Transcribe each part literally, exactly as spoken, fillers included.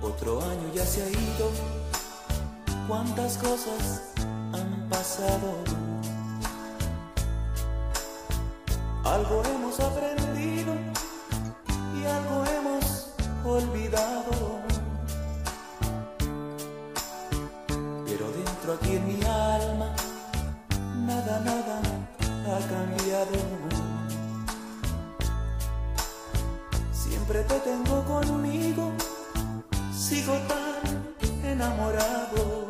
Otro año ya se ha ido, cuántas cosas han pasado. Algo hemos aprendido y algo hemos olvidado. Pero dentro aquí en mi alma, nada, nada ha cambiado. Siempre te tengo conmigo, sigo tan enamorado.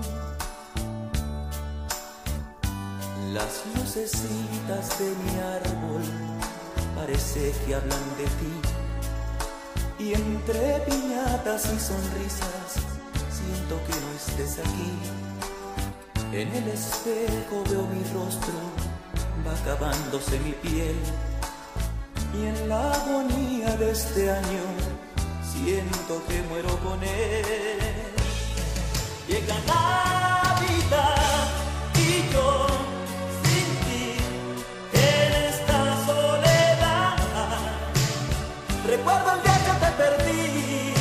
Las lucecitas de mi árbol parece que hablan de ti, y entre piñatas y sonrisas siento que no estés aquí. En el espejo veo mi rostro, va acabándose mi piel, y en la agonía de este año siento que muero con él. Llega Navidad y yo sin ti en esta soledad. Recuerdo el día que te perdí,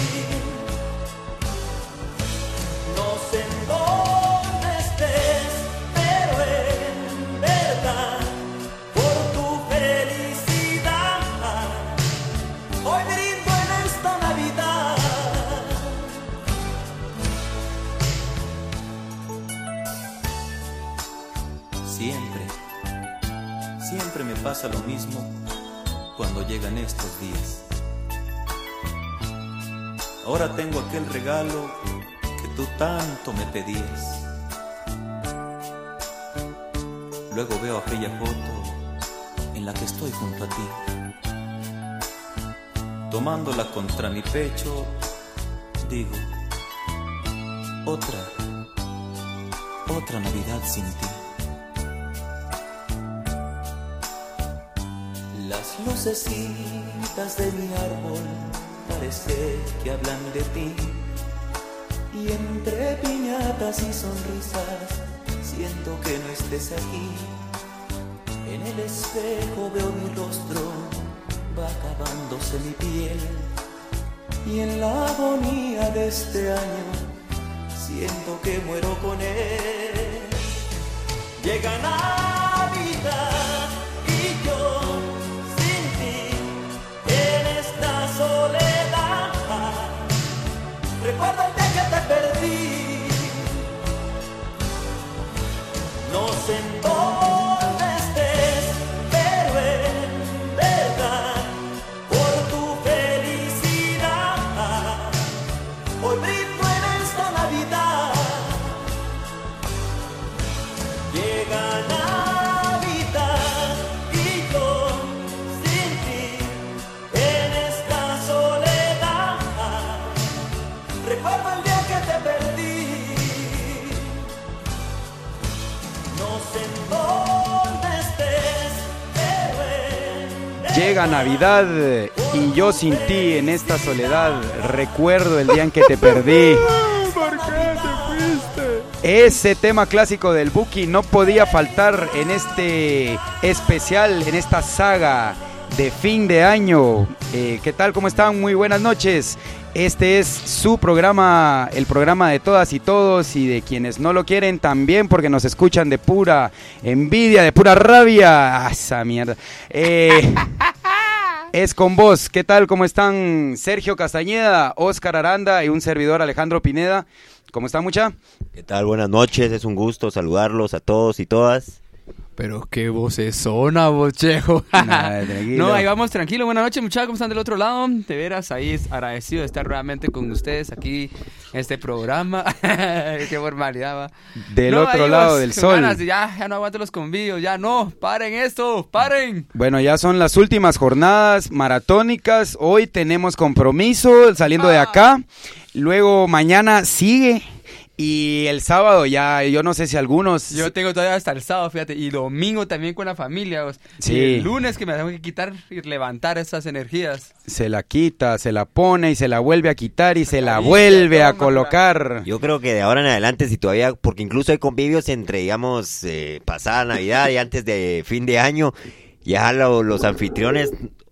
no sé en dónde estés, pero en verdad por tu felicidad hoy brindo en esta Navidad. Siempre, siempre me pasa lo mismo cuando llegan estos días. Ahora tengo aquel regalo que tú tanto me pedías. Luego veo aquella foto en la que estoy junto a ti, tomándola contra mi pecho, digo, otra, otra Navidad sin ti. Las lucecitas de mi árbol parece que hablan de ti, y entre piñatas y sonrisas siento que no estés aquí. En el espejo veo mi rostro, va acabándose mi piel, y en la agonía de este año siento que muero con él. Llega Navidad y yo sin ti en esta soledad. Recuerda el día que te perdí, no sé en dónde estés, pero en verdad por tu felicidad hoy brindo en esta Navidad. Llega Navidad y yo sin ti en esta soledad. Recuerdo el día que te perdí, no sé en dónde estés, pero en verdad. Llega Navidad y yo sin ti en esta soledad. Recuerdo el día en que te perdí. ¿Por qué te fuiste? Ese tema clásico del Buki no podía faltar en este especial, en esta saga de fin de año. Eh, ¿Qué tal? ¿Cómo están? Muy buenas noches. Este es su programa, el programa de todas y todos, y de quienes no lo quieren también, porque nos escuchan de pura envidia, de pura rabia. ¡Ah, esa mierda! Eh, es con vos. ¿Qué tal? ¿Cómo están? Sergio Castañeda, Óscar Aranda y un servidor, Alejandro Pineda. ¿Cómo están, mucha? ¿Qué tal? Buenas noches, es un gusto saludarlos a todos y todas. Pero qué vocesona, bochejo. Nada, tranquilo. No, ahí vamos, tranquilo. Buenas noches, muchachos, ¿cómo están del otro lado? De veras, ahí es agradecido de estar nuevamente con ustedes aquí en este programa. Qué formalidad, va. Del No, otro ahí lado vas, del con sol. ganas de ya, ya no aguanto los convíos, ya no, paren esto, paren. Bueno, ya son las últimas jornadas maratónicas. Hoy tenemos compromiso saliendo de acá. Luego mañana sigue. Y el sábado ya, yo no sé si algunos... Yo tengo todavía hasta el sábado, fíjate, y domingo también con la familia. Vos. Sí. Y el lunes que me tengo que quitar y levantar esas energías. Se la quita, se la pone y se la vuelve a quitar y se la Ahí, vuelve toma, a colocar. Yo creo que de ahora en adelante, si todavía, porque incluso hay convivios entre, digamos, eh, pasada Navidad y antes de fin de año, ya lo, los anfitriones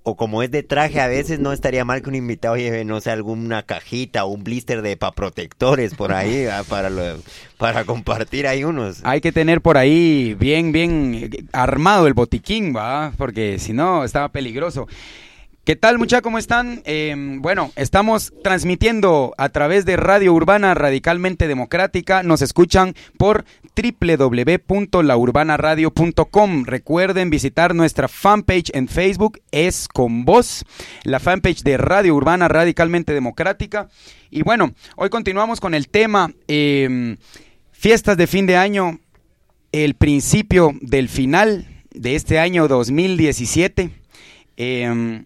o como es de traje, a veces no estaría mal que un invitado lleve, no sé, alguna cajita o un blister de paprotectores por ahí, ¿va? para lo, para compartir ahí unos. Hay que tener por ahí bien, bien armado el botiquín, ¿va? Porque si no, estaba peligroso. ¿Qué tal, muchachos? ¿Cómo están? Eh, bueno, estamos transmitiendo a través de Radio Urbana Radicalmente Democrática. Nos escuchan por doble u doble u doble u punto la urbana radio punto com. Recuerden visitar nuestra fanpage en Facebook, Es Con Vos, la fanpage de Radio Urbana Radicalmente Democrática. Y bueno, hoy continuamos con el tema eh, fiestas de fin de año, el principio del final de este año dos mil diecisiete. Eh,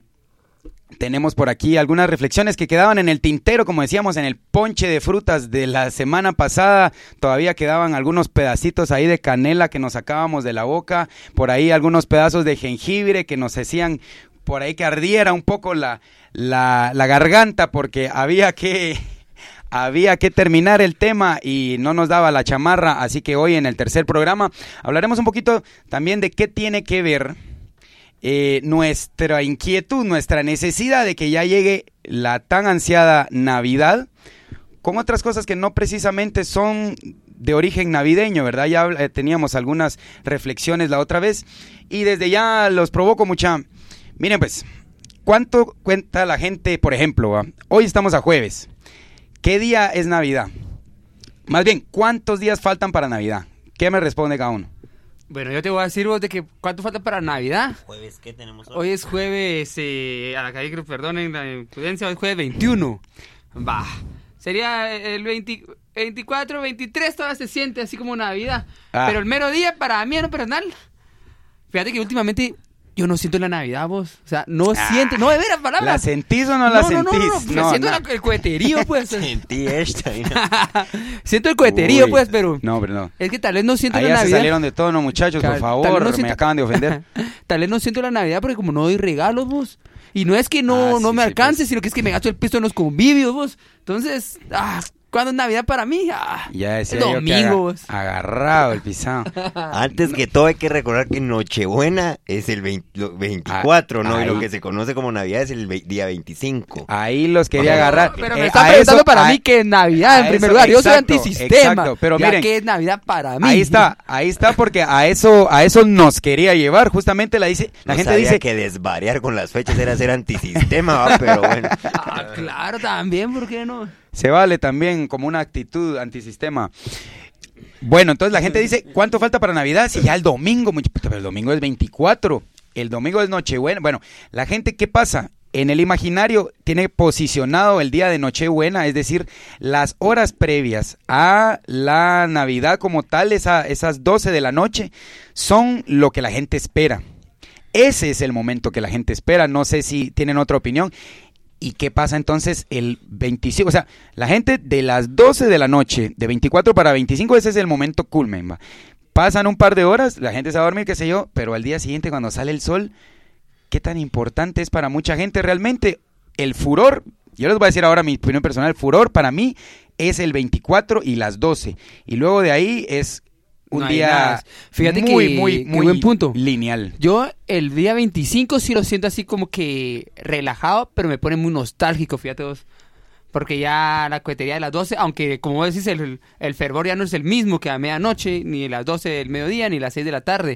Tenemos por aquí algunas reflexiones que quedaban en el tintero, como decíamos, en el ponche de frutas de la semana pasada. Todavía quedaban algunos pedacitos ahí de canela que nos sacábamos de la boca, por ahí algunos pedazos de jengibre que nos hacían por ahí que ardiera un poco la, la, la garganta, porque había que... Había que terminar el tema y no nos daba la chamarra, así que hoy en el tercer programa hablaremos un poquito también de qué tiene que ver Eh, nuestra inquietud, nuestra necesidad de que ya llegue la tan ansiada Navidad, con otras cosas que no precisamente son de origen navideño, ¿verdad? Ya eh, teníamos algunas reflexiones la otra vez y desde ya los provoco mucha. Miren pues, ¿cuánto cuenta la gente, por ejemplo, ¿va? Hoy estamos a jueves? ¿Qué día es Navidad? Más bien, ¿cuántos días faltan para Navidad? ¿Qué me responde cada uno? Bueno, yo te voy a decir vos de que cuánto falta para Navidad. ¿Jueves qué tenemos hoy? Hoy es jueves, eh, a la calle, perdonen la imprudencia, hoy es jueves veintiuno. Va, sería el veinte, veinticuatro, veintitrés, todavía se siente así como Navidad. Ah. Pero el mero día, para mí, en lo personal, fíjate que últimamente yo no siento la Navidad, vos. O sea, no ah, siento, no, de veras, palabras. ¿La sentís o no la no, sentís? No, no, no, no, no siento no. La, el coheterío, pues. Sentí esta, siento el coheterío, Uy. pues, pero... No, pero no. Es que tal vez no siento Ahí la ya Navidad. Se salieron de tono, muchachos, por favor, no siento... me acaban de ofender. Tal vez no siento la Navidad porque como no doy regalos, vos. Y no es que no, ah, no sí, me alcance, sí, pues. Sino que es que me gasto el pisto en los convivios, vos. Entonces, ah... ¿Cuándo es Navidad para mí? Ah, ya decía el yo domingo. Que aga- agarrado el pisado. Antes que todo hay que recordar que Nochebuena es el veinte, veinticuatro, ah, ¿no? Ahí. Y lo que se conoce como Navidad es el ve- día veinticinco. Ahí los quería pero, agarrar. Pero me eh, está preguntando eso, para a, mí que es Navidad en primer eso, lugar. Yo exacto, soy antisistema. Exacto, pero miren, ¿qué es Navidad para mí? Ahí está, ahí está porque a eso a eso nos quería llevar. Justamente la dice, la no gente sabía dice que desvariar con las fechas era ser antisistema, ¿va? Pero bueno. Ah, claro, también, ¿por qué no? Se vale también como una actitud antisistema. Bueno, entonces la gente dice, ¿cuánto falta para Navidad? Si ya el domingo, pero el domingo es veinticuatro, el domingo es Nochebuena. Bueno, la gente, ¿qué pasa? En el imaginario tiene posicionado el día de Nochebuena, es decir, las horas previas a la Navidad como tal, esa, esas doce de la noche, son lo que la gente espera. Ese es el momento que la gente espera, no sé si tienen otra opinión. ¿Y qué pasa entonces el veinticinco? O sea, la gente de las doce de la noche, de veinticuatro para veinticinco, ese es el momento culmen, ¿va? Pasan un par de horas, la gente se va a dormir, qué sé yo, pero al día siguiente cuando sale el sol, ¿qué tan importante es para mucha gente realmente? El furor, yo les voy a decir ahora mi opinión personal, el furor para mí es el veinticuatro y las doce. Y luego de ahí es... un no día Fíjate muy, que, muy, muy que buen punto. Lineal. Yo el día veinticinco sí lo siento así como que relajado, pero me pone muy nostálgico, fíjate vos. Porque ya la cohetería de las doce, aunque como vos decís, el, el fervor ya no es el mismo que a medianoche, ni a las doce del mediodía, ni a las seis de la tarde.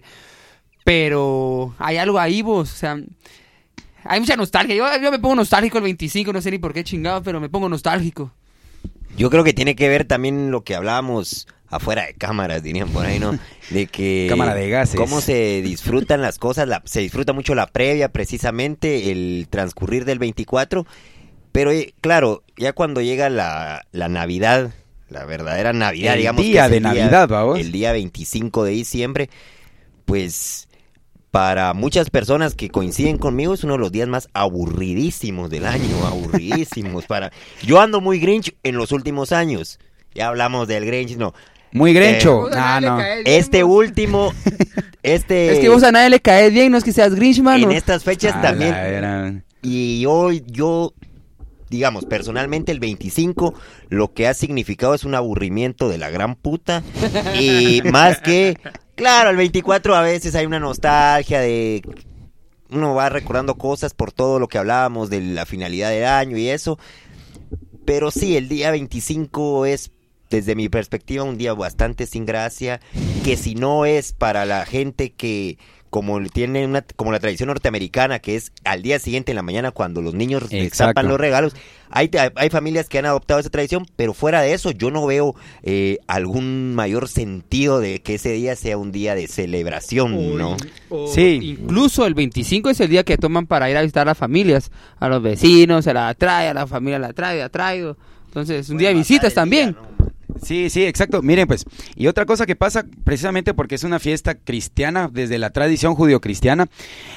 Pero hay algo ahí, vos, o sea... Hay mucha nostalgia. Yo, yo me pongo nostálgico el veinticinco, no sé ni por qué chingado, pero me pongo nostálgico. Yo creo que tiene que ver también lo que hablábamos... afuera de cámaras, dirían por ahí, ¿no? De que... cámara de gases. Cómo se disfrutan las cosas, la, se disfruta mucho la previa, precisamente, el transcurrir del veinticuatro, pero eh, claro, ya cuando llega la, la Navidad, la verdadera Navidad, el digamos... día que es de el Navidad, día, vamos. El día veinticinco de diciembre, pues... Para muchas personas que coinciden conmigo es uno de los días más aburridísimos del año, aburridísimos. Para Yo ando muy Grinch en los últimos años, ya hablamos del Grinch, no... Muy grincho. Eh, ah, no. Este último, este... Es que vos a nadie le caes bien, no es que seas Grinch, mano. En estas fechas ah, también. Era... Y hoy yo, digamos, personalmente el veinticinco, lo que ha significado es un aburrimiento de la gran puta. Y más que, claro, el veinticuatro a veces hay una nostalgia de... uno va recordando cosas por todo lo que hablábamos de la finalidad del año y eso, pero sí, el día veinticinco es, desde mi perspectiva, un día bastante sin gracia, que si no es para la gente que, como tiene una, como la tradición norteamericana, que es al día siguiente en la mañana cuando los niños destapan los regalos, hay, hay familias que han adoptado esa tradición, pero fuera de eso yo no veo eh, algún mayor sentido de que ese día sea un día de celebración, ¿no? O, o sí. Incluso el veinticinco es el día que toman para ir a visitar a las familias, a los vecinos, se la trae, a la familia la trae, la trae. Entonces, un día de visitas también. Día, ¿no? Sí, sí, exacto. Miren, pues, y otra cosa que pasa, precisamente porque es una fiesta cristiana, desde la tradición judio-cristiana,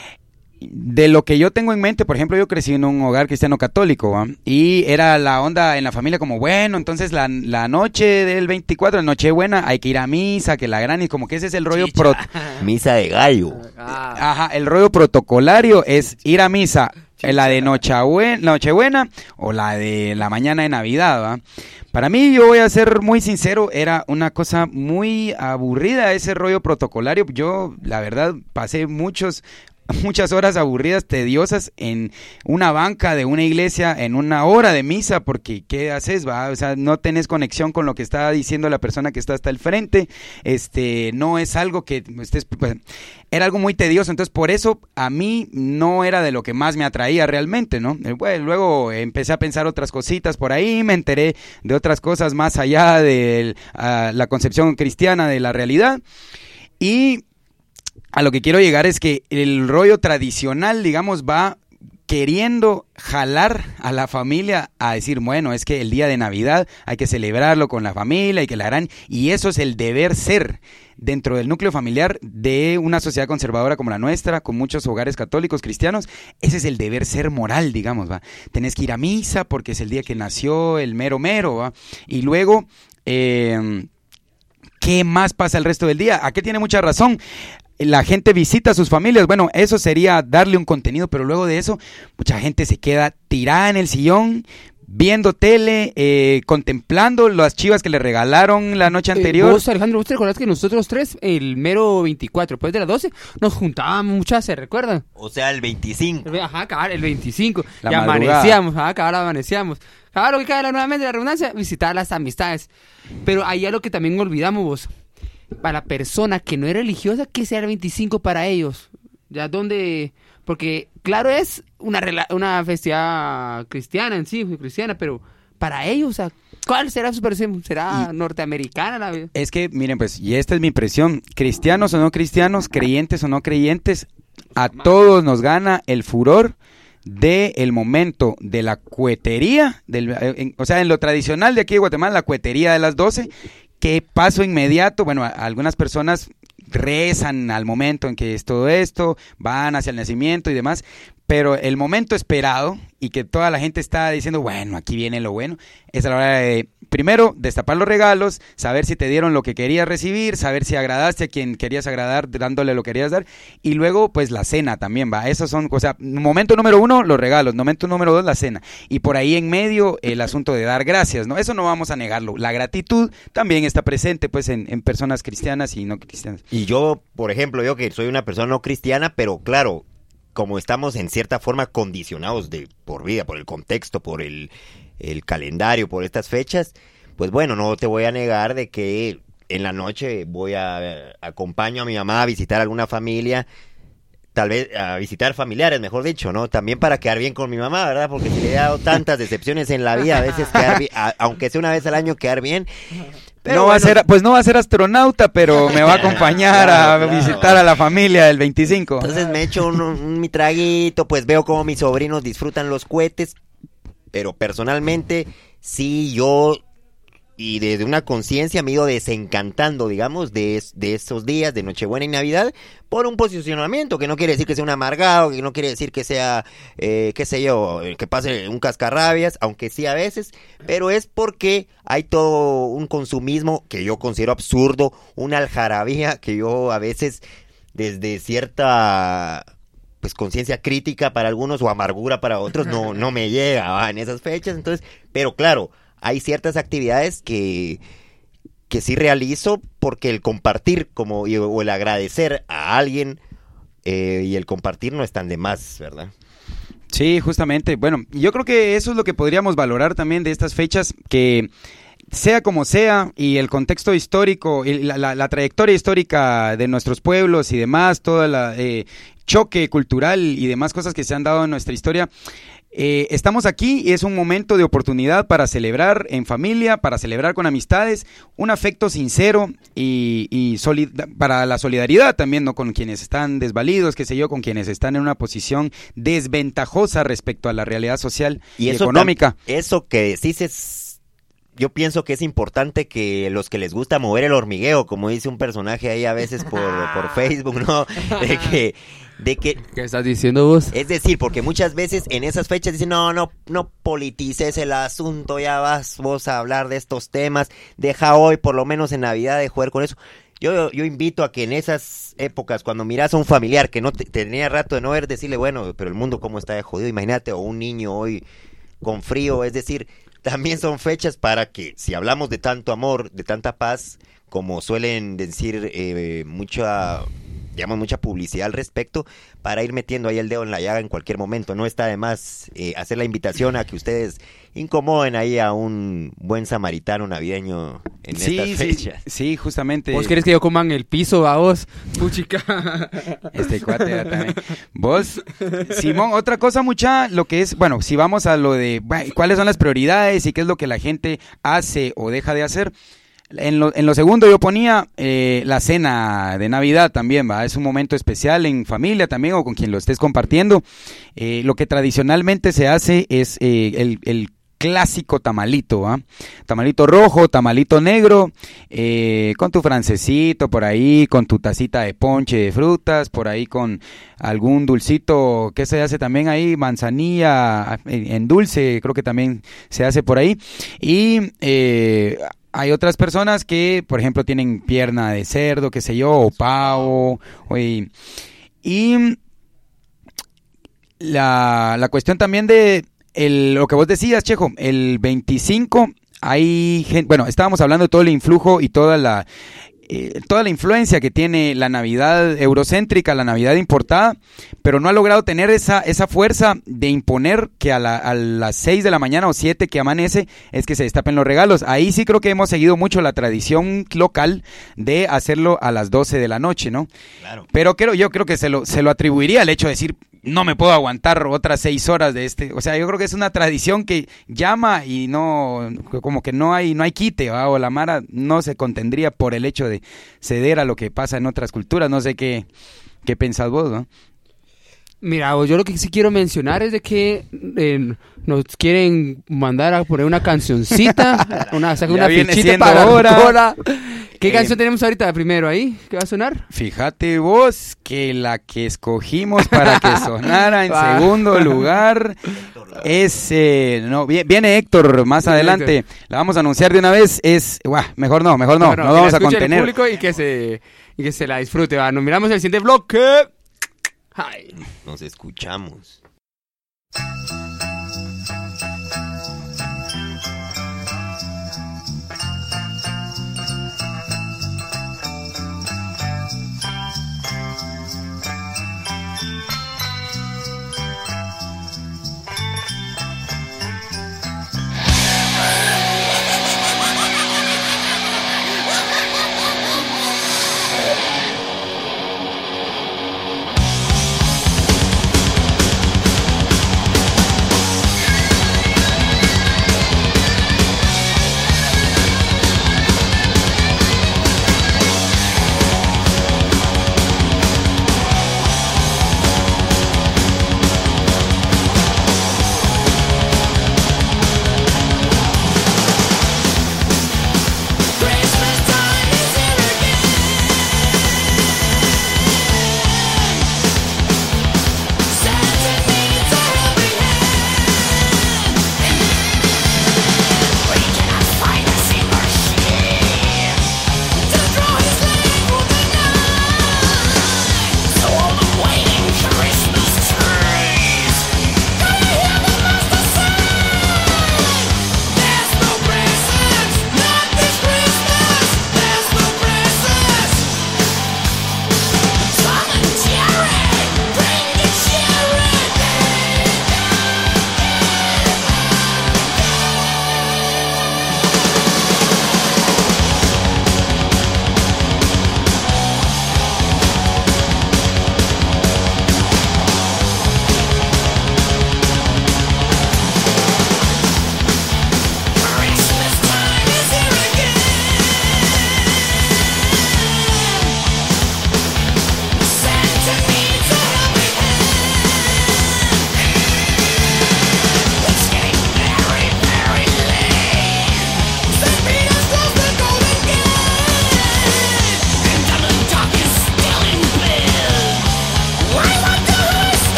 de lo que yo tengo en mente, por ejemplo, yo crecí en un hogar cristiano católico, ¿va? Y era la onda en la familia como, bueno, entonces la, la noche del veinticuatro, la Nochebuena, hay que ir a misa, que la gran, y como que ese es el rollo... Pro... Misa de gallo. Ah. Ajá, el rollo protocolario es ir a misa, la de Nochebuena, Nochebuena o la de la mañana de Navidad, ¿va? Para mí, yo voy a ser muy sincero, era una cosa muy aburrida ese rollo protocolario. Yo, la verdad, pasé muchos... muchas horas aburridas, tediosas en una banca de una iglesia en una hora de misa, porque ¿qué haces? Va? O sea, no tenés conexión con lo que está diciendo la persona que está hasta el frente, este, no es algo que estés, pues, era algo muy tedioso, entonces por eso a mí no era de lo que más me atraía realmente, ¿no? Bueno, luego empecé a pensar otras cositas por ahí, me enteré de otras cosas más allá de uh, la concepción cristiana de la realidad, y a lo que quiero llegar es que el rollo tradicional, digamos, va queriendo jalar a la familia a decir, bueno, es que el día de Navidad hay que celebrarlo con la familia y que la harán, y eso es el deber ser dentro del núcleo familiar de una sociedad conservadora como la nuestra, con muchos hogares católicos cristianos. Ese es el deber ser moral, digamos, ¿va? Tenés que ir a misa porque es el día que nació el mero mero, ¿va? Y luego, eh, ¿qué más pasa el resto del día? ¿A qué tiene mucha razón? La gente visita a sus familias, bueno, eso sería darle un contenido, pero luego de eso, mucha gente se queda tirada en el sillón, viendo tele, eh, contemplando las chivas que le regalaron la noche anterior. Eh, vos, Alejandro, ¿vos te recordás que nosotros tres, el mero veinticuatro, después de las doce, nos juntábamos muchas, ¿se recuerdan? O sea, el veinticinco. Ajá, cabal, el veinticinco, la y madrugada. amanecíamos, ajá, cabal, amanecíamos. Cabal, lo que cae nuevamente la redundancia, visitar las amistades. Pero ahí es lo que también olvidamos, vos. Para la persona que no es religiosa, ¿qué será el veinticinco para ellos? Ya donde, porque claro es una rela- una festividad cristiana en sí, cristiana, pero para ellos, o sea, ¿cuál será su percepción? ¿Será y norteamericana la vida? Es que, miren, pues, y esta es mi impresión, cristianos o no cristianos, creyentes o no creyentes, a todos nos gana el furor de el momento de la cuetería, del, en, o sea, en lo tradicional de aquí de Guatemala, la cuetería de las doce, que paso inmediato, bueno, a, a algunas personas rezan al momento en que es todo esto, van hacia el nacimiento y demás, pero el momento esperado y que toda la gente está diciendo, bueno, aquí viene lo bueno, es a la hora de, primero, destapar los regalos, saber si te dieron lo que querías recibir, saber si agradaste a quien querías agradar dándole lo que querías dar, y luego, pues, la cena también, va, esos son, o sea, momento número uno, los regalos, momento número dos, la cena, y por ahí en medio, el asunto de dar gracias, ¿no? Eso no vamos a negarlo, la gratitud también está presente, pues, en, en personas cristianas y no cristianas. Y yo, por ejemplo, yo que soy una persona no cristiana, pero claro, como estamos en cierta forma condicionados de por vida, por el contexto, por el, el calendario, por estas fechas, pues bueno, no te voy a negar de que en la noche voy a acompaño a mi mamá a visitar alguna familia, tal vez a visitar familiares, mejor dicho, ¿no? También para quedar bien con mi mamá, ¿verdad? Porque si le he dado tantas decepciones en la vida, a veces quedar bien, a, aunque sea una vez al año quedar bien. Pero no bueno, va a ser, pues no va a ser astronauta, pero me va a acompañar claro, a claro. visitar a la familia del veinticinco. Entonces me echo un, un mi traguito, pues veo cómo mis sobrinos disfrutan los cohetes, pero personalmente sí yo y desde una conciencia me he ido desencantando, digamos, de, de esos días de Nochebuena y Navidad por un posicionamiento, que no quiere decir que sea un amargado, que no quiere decir que sea, eh, qué sé yo, que pase un cascarrabias, aunque sí a veces, pero es porque hay todo un consumismo que yo considero absurdo, una algarabía que yo a veces desde cierta pues conciencia crítica para algunos o amargura para otros no, no me llega ¿va? En esas fechas, entonces, pero claro, hay ciertas actividades que, que sí realizo porque el compartir como, o el agradecer a alguien eh, y el compartir no están de más, ¿verdad? Sí, justamente. Bueno, yo creo que eso es lo que podríamos valorar también de estas fechas, que sea como sea, y el contexto histórico, y la, la, la trayectoria histórica de nuestros pueblos y demás, todo el eh, choque cultural y demás cosas que se han dado en nuestra historia, eh, estamos aquí y es un momento de oportunidad para celebrar en familia, para celebrar con amistades, un afecto sincero y, y solid para la solidaridad también, ¿no? Con quienes están desvalidos, qué sé yo, con quienes están en una posición desventajosa respecto a la realidad social y, y eso económica. Eso que decís es... Yo pienso que es importante que los que les gusta mover el hormigueo, como dice un personaje ahí a veces por, por Facebook, ¿no? De que, de que... ¿Qué estás diciendo vos? Es decir, porque muchas veces en esas fechas dicen, no, no, no politices el asunto, ya vas vos a hablar de estos temas, deja hoy, por lo menos en Navidad, de jugar con eso. Yo, yo invito a que en esas épocas, cuando miras a un familiar que no te, tenía rato de no ver, decirle, bueno, pero el mundo cómo está de jodido, imagínate, o un niño hoy con frío, es decir... También son fechas para que, si hablamos de tanto amor, de tanta paz, como suelen decir eh, mucha, digamos, mucha publicidad al respecto, para ir metiendo ahí el dedo en la llaga en cualquier momento. No está de más eh, hacer la invitación a que ustedes incomoden ahí a un buen samaritano navideño en sí, estas fechas. Sí, sí, justamente. ¿Vos querés que yo coman el piso a vos? Puchica. Este cuate ya también. Vos, Simón, otra cosa mucha, lo que es, bueno, si vamos a lo de bueno, cuáles son las prioridades y qué es lo que la gente hace o deja de hacer. En lo, en lo segundo yo ponía eh, la cena de Navidad también, ¿va? Es un momento especial en familia también o con quien lo estés compartiendo. Eh, lo que tradicionalmente se hace es eh, el, el clásico tamalito, ¿va? Tamalito rojo, tamalito negro, eh, con tu francesito por ahí, con tu tacita de ponche de frutas, por ahí con algún dulcito que se hace también ahí, manzanilla en, en dulce, creo que también se hace por ahí. Y eh, hay otras personas que, por ejemplo, tienen pierna de cerdo, qué sé yo, o pavo, o y, y la, la cuestión también de el, lo que vos decías, Chejo, el veinticinco hay gente, bueno, estábamos hablando de todo el influjo y toda la eh, toda la influencia que tiene la Navidad eurocéntrica, la Navidad importada, pero no ha logrado tener esa esa fuerza de imponer que a, la, a las seis de la mañana o siete que amanece es que se destapen los regalos. Ahí sí creo que hemos seguido mucho la tradición local de hacerlo a las doce de la noche, ¿no? Claro. Pero creo, yo creo que se lo, se lo atribuiría al hecho de decir, no me puedo aguantar otras seis horas de este, o sea, yo creo que es una tradición que llama y no, como que no hay, no hay quite, ¿va? O la Mara no se contendría por el hecho de ceder a lo que pasa en otras culturas, no sé qué, qué pensás vos, ¿no? Mira, yo lo que sí quiero mencionar es de que eh, nos quieren mandar a poner una cancioncita, una, o sea, una fichita para ahora. ¿Qué eh, canción tenemos ahorita primero ahí? ¿Qué va a sonar? Fíjate vos que la que escogimos para que sonara en segundo lugar es, eh, no, viene Héctor más sí, adelante, Héctor. La vamos a anunciar de una vez, es, uah, mejor no, mejor no, no, no, no vamos a contener. El público y que se, y que se la disfrute, va. Nos miramos en el siguiente bloque. Hi. Nos escuchamos.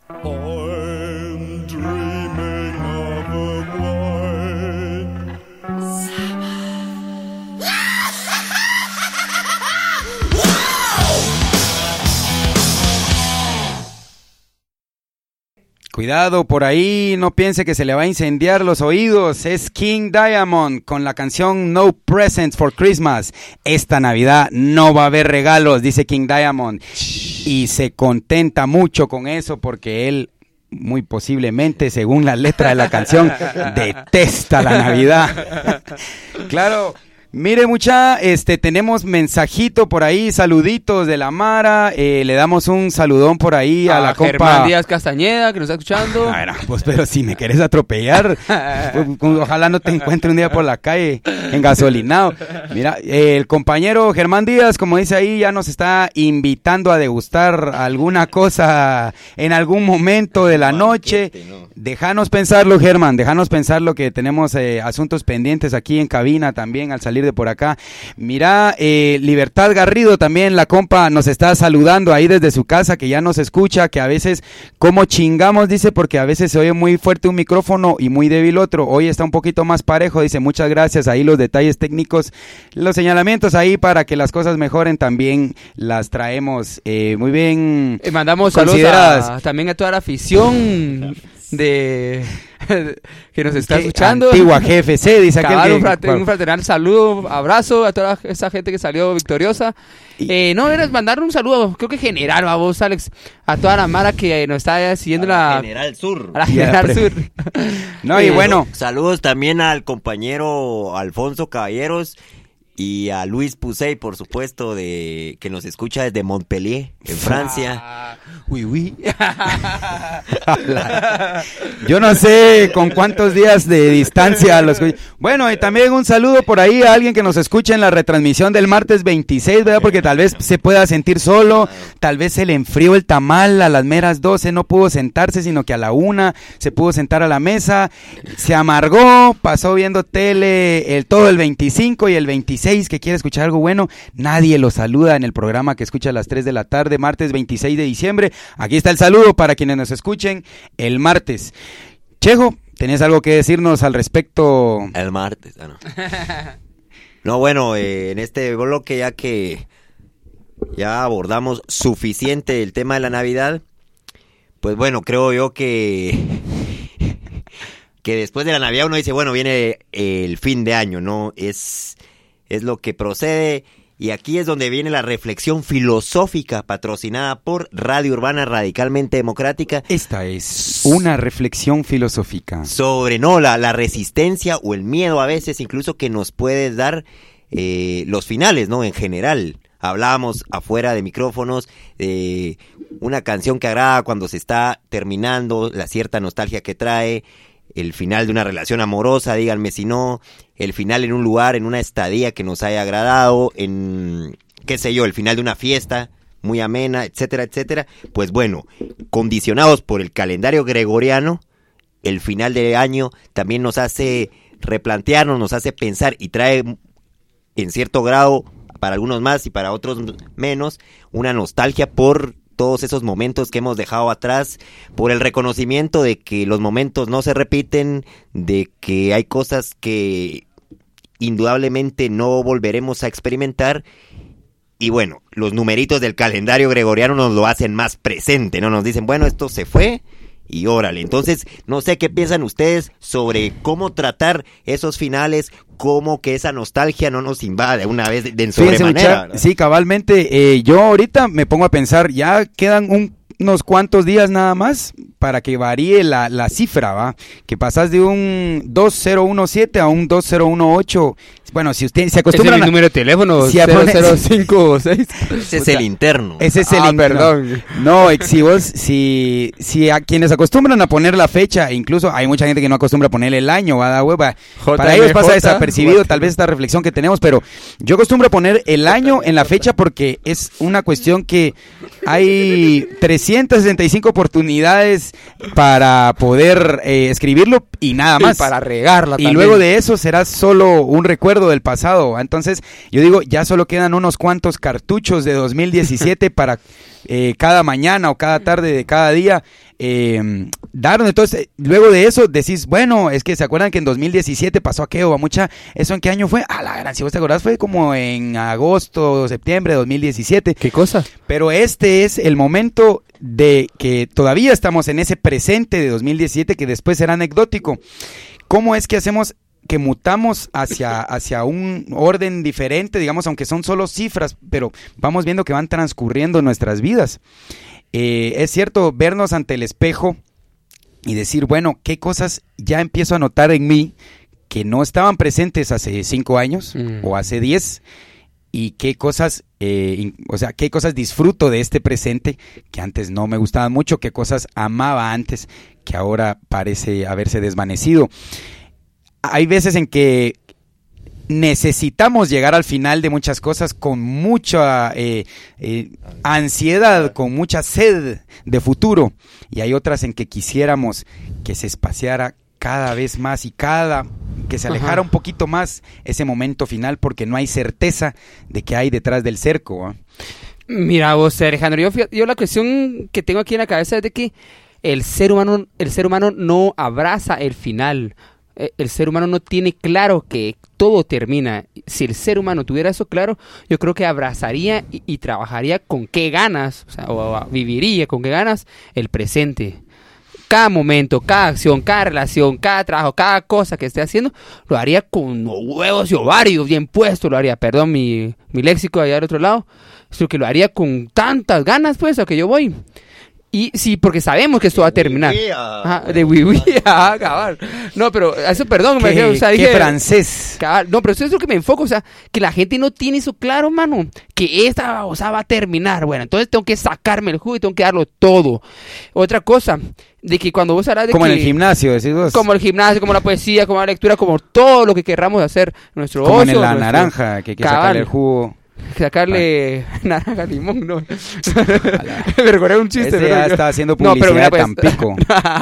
I'm dreaming of a white Cuidado por ahí, no piense que se le va a incendiar los oídos. Es King Diamond con la canción No Presents for Christmas. Esta Navidad no va a haber regalos, dice King Diamond. Y se contenta mucho con eso porque él, muy posiblemente, según la letra de la canción, detesta la Navidad. Claro. Mire, mucha, este, tenemos mensajito por ahí, saluditos de la Mara, eh, le damos un saludón por ahí a, a la compa Germán Díaz Castañeda, que nos está escuchando. A ver, pues, pero si me querés atropellar, pues, ojalá no te encuentre un día por la calle engasolinado. Mira, eh, el compañero Germán Díaz, como dice ahí, ya nos está invitando a degustar alguna cosa en algún momento de la noche. Déjanos pensarlo, Germán, déjanos pensarlo, que tenemos eh, asuntos pendientes aquí en cabina también al salir de por acá. Mira, eh, Libertad Garrido también, la compa nos está saludando ahí desde su casa, que ya nos escucha, que a veces como chingamos, dice, porque a veces se oye muy fuerte un micrófono y muy débil otro. Hoy está un poquito más parejo, dice, muchas gracias. Ahí los detalles técnicos, los señalamientos ahí para que las cosas mejoren también las traemos eh, muy bien. Eh, mandamos saludos a, también a toda la afición de que nos está escuchando. Antigua G F C, dice aquel Cabal, que, un, frater, un fraternal saludo, abrazo a toda esa gente que salió victoriosa. Eh, no, era mandar un saludo, creo que general, a vos, Alex, a toda la mara que nos está siguiendo, a la la General Sur. A la General yeah, Sur. No, y bueno. Saludos también al compañero Alfonso Caballeros y a Luis Pusey, por supuesto, de que nos escucha desde Montpellier, en Francia. Ah, oui, oui. Yo no sé con cuántos días de distancia los. Bueno, y también un saludo por ahí a alguien que nos escucha en la retransmisión del martes veintiséis, ¿verdad? Porque tal vez se pueda sentir solo, tal vez se le enfrió el tamal a las meras doce, no pudo sentarse, sino que a la una se pudo sentar a la mesa, se amargó, pasó viendo tele el todo el veinticinco y el veintiséis, que quiere escuchar algo bueno, nadie lo saluda en el programa que escucha a las tres de la tarde, martes veintiséis de diciembre. Aquí está el saludo para quienes nos escuchen el martes. Chejo, ¿tenés algo que decirnos al respecto? El martes, ah, no. No, bueno, eh, en este bloque, ya que ya abordamos suficiente el tema de la Navidad, pues bueno, creo yo que que después de la Navidad uno dice, bueno, viene el fin de año, ¿no? Es, es lo que procede. Y aquí es donde viene la reflexión filosófica patrocinada por Radio Urbana Radicalmente Democrática. Esta es una reflexión filosófica. Sobre, no, la, la resistencia o el miedo a veces incluso que nos puede dar eh, los finales, ¿no? En general. Hablábamos afuera de micrófonos de una canción que agrada cuando se está terminando, la cierta nostalgia que trae, el final de una relación amorosa, díganme si no, el final en un lugar, en una estadía que nos haya agradado, en, qué sé yo, el final de una fiesta muy amena, etcétera, etcétera. Pues bueno, condicionados por el calendario gregoriano, el final de año también nos hace replantearnos, nos hace pensar y trae en cierto grado, para algunos más y para otros menos, una nostalgia por todos esos momentos que hemos dejado atrás, por el reconocimiento de que los momentos no se repiten, de que hay cosas que indudablemente no volveremos a experimentar. Y bueno, los numeritos del calendario gregoriano nos lo hacen más presente, ¿no? Nos dicen, bueno, esto se fue y órale. Entonces, no sé qué piensan ustedes sobre cómo tratar esos finales, cómo que esa nostalgia no nos invade una vez de, de en sobremanera, ¿no? Sí, cabalmente. Eh, yo ahorita me pongo a pensar, ya quedan un, unos cuantos días nada más para que varíe la, la cifra, ¿va? Que pasas de un dos cero uno siete a un dos cero uno ocho. Bueno, si usted se acostumbra. Ese es mi número de teléfono, si cero cero cinco seis. Ese es el interno. Ese es el ah, interno. Perdón. No, si vos, si, si a quienes acostumbran a poner la fecha, incluso hay mucha gente que no acostumbra a ponerle el año, ¿va? Hueva. Para ellos pasa desapercibido J. tal vez esta reflexión que tenemos, pero yo acostumbro a poner el año en la fecha porque es una cuestión que hay trescientas sesenta y cinco oportunidades para poder eh, escribirlo y nada más. Y para regarla Y también. luego de eso será solo un recuerdo recuerdo del pasado. Entonces, yo digo, ya solo quedan unos cuantos cartuchos de dos mil diecisiete para eh, cada mañana o cada tarde de cada día eh, darnos. Entonces, luego de eso decís, bueno, es que se acuerdan que en dos mil diecisiete pasó aquello, a mucha, ¿eso en qué año fue? Ah, la gran, si vos te acordás, fue como en agosto, septiembre de dos mil diecisiete. ¿Qué cosa? Pero este es el momento de que todavía estamos en ese presente de dos mil diecisiete que después será anecdótico. ¿Cómo es que hacemos que mutamos hacia, hacia un orden diferente, digamos, aunque son solo cifras, pero vamos viendo que van transcurriendo nuestras vidas? Eh, es cierto, vernos ante el espejo y decir, bueno, ¿qué cosas ya empiezo a notar en mí que no estaban presentes hace cinco años mm. o hace diez? Y qué cosas, eh, in, o sea, qué cosas disfruto de este presente que antes no me gustaban mucho, qué cosas amaba antes que ahora parece haberse desvanecido. Hay veces en que necesitamos llegar al final de muchas cosas con mucha eh, eh, ansiedad, con mucha sed de futuro, y hay otras en que quisiéramos que se espaciara cada vez más y cada que se alejara Ajá. un poquito más ese momento final, porque no hay certeza de qué hay detrás del cerco, ¿eh? Mira vos, Alejandro, yo, yo la cuestión que tengo aquí en la cabeza es de que el ser humano, el ser humano no abraza el final. El ser humano no tiene claro que todo termina. Si el ser humano tuviera eso claro, yo creo que abrazaría y, y trabajaría con qué ganas, o sea, o, o viviría con qué ganas el presente. Cada momento, cada acción, cada relación, cada trabajo, cada cosa que esté haciendo, lo haría con huevos y ovarios bien puestos, lo haría, perdón mi, mi léxico allá del otro lado, sino que lo haría con tantas ganas, pues, a que yo voy. Y sí, porque sabemos que esto va a terminar. Ajá, de wiwi, ajá, cabal. No, pero eso, perdón. ¿Qué, me, o sea, dije, qué francés? Cabal, no, pero eso es lo que me enfoco, o sea, que la gente no tiene eso claro, mano, que esta, o sea, va a terminar. Bueno, entonces tengo que sacarme el jugo y tengo que darlo todo. Otra cosa, de que cuando vos hablas de como que... en el gimnasio, decís vos. Como el gimnasio, como la poesía, como la lectura, como todo lo que querramos hacer. Nuestro como ocio. en la nuestro... naranja, que hay que sacarle el jugo. Sacarle ah. naranja, limón, no. Me recordé un chiste. Ese ya está haciendo publicidad no, pero mira, pues, Tampico.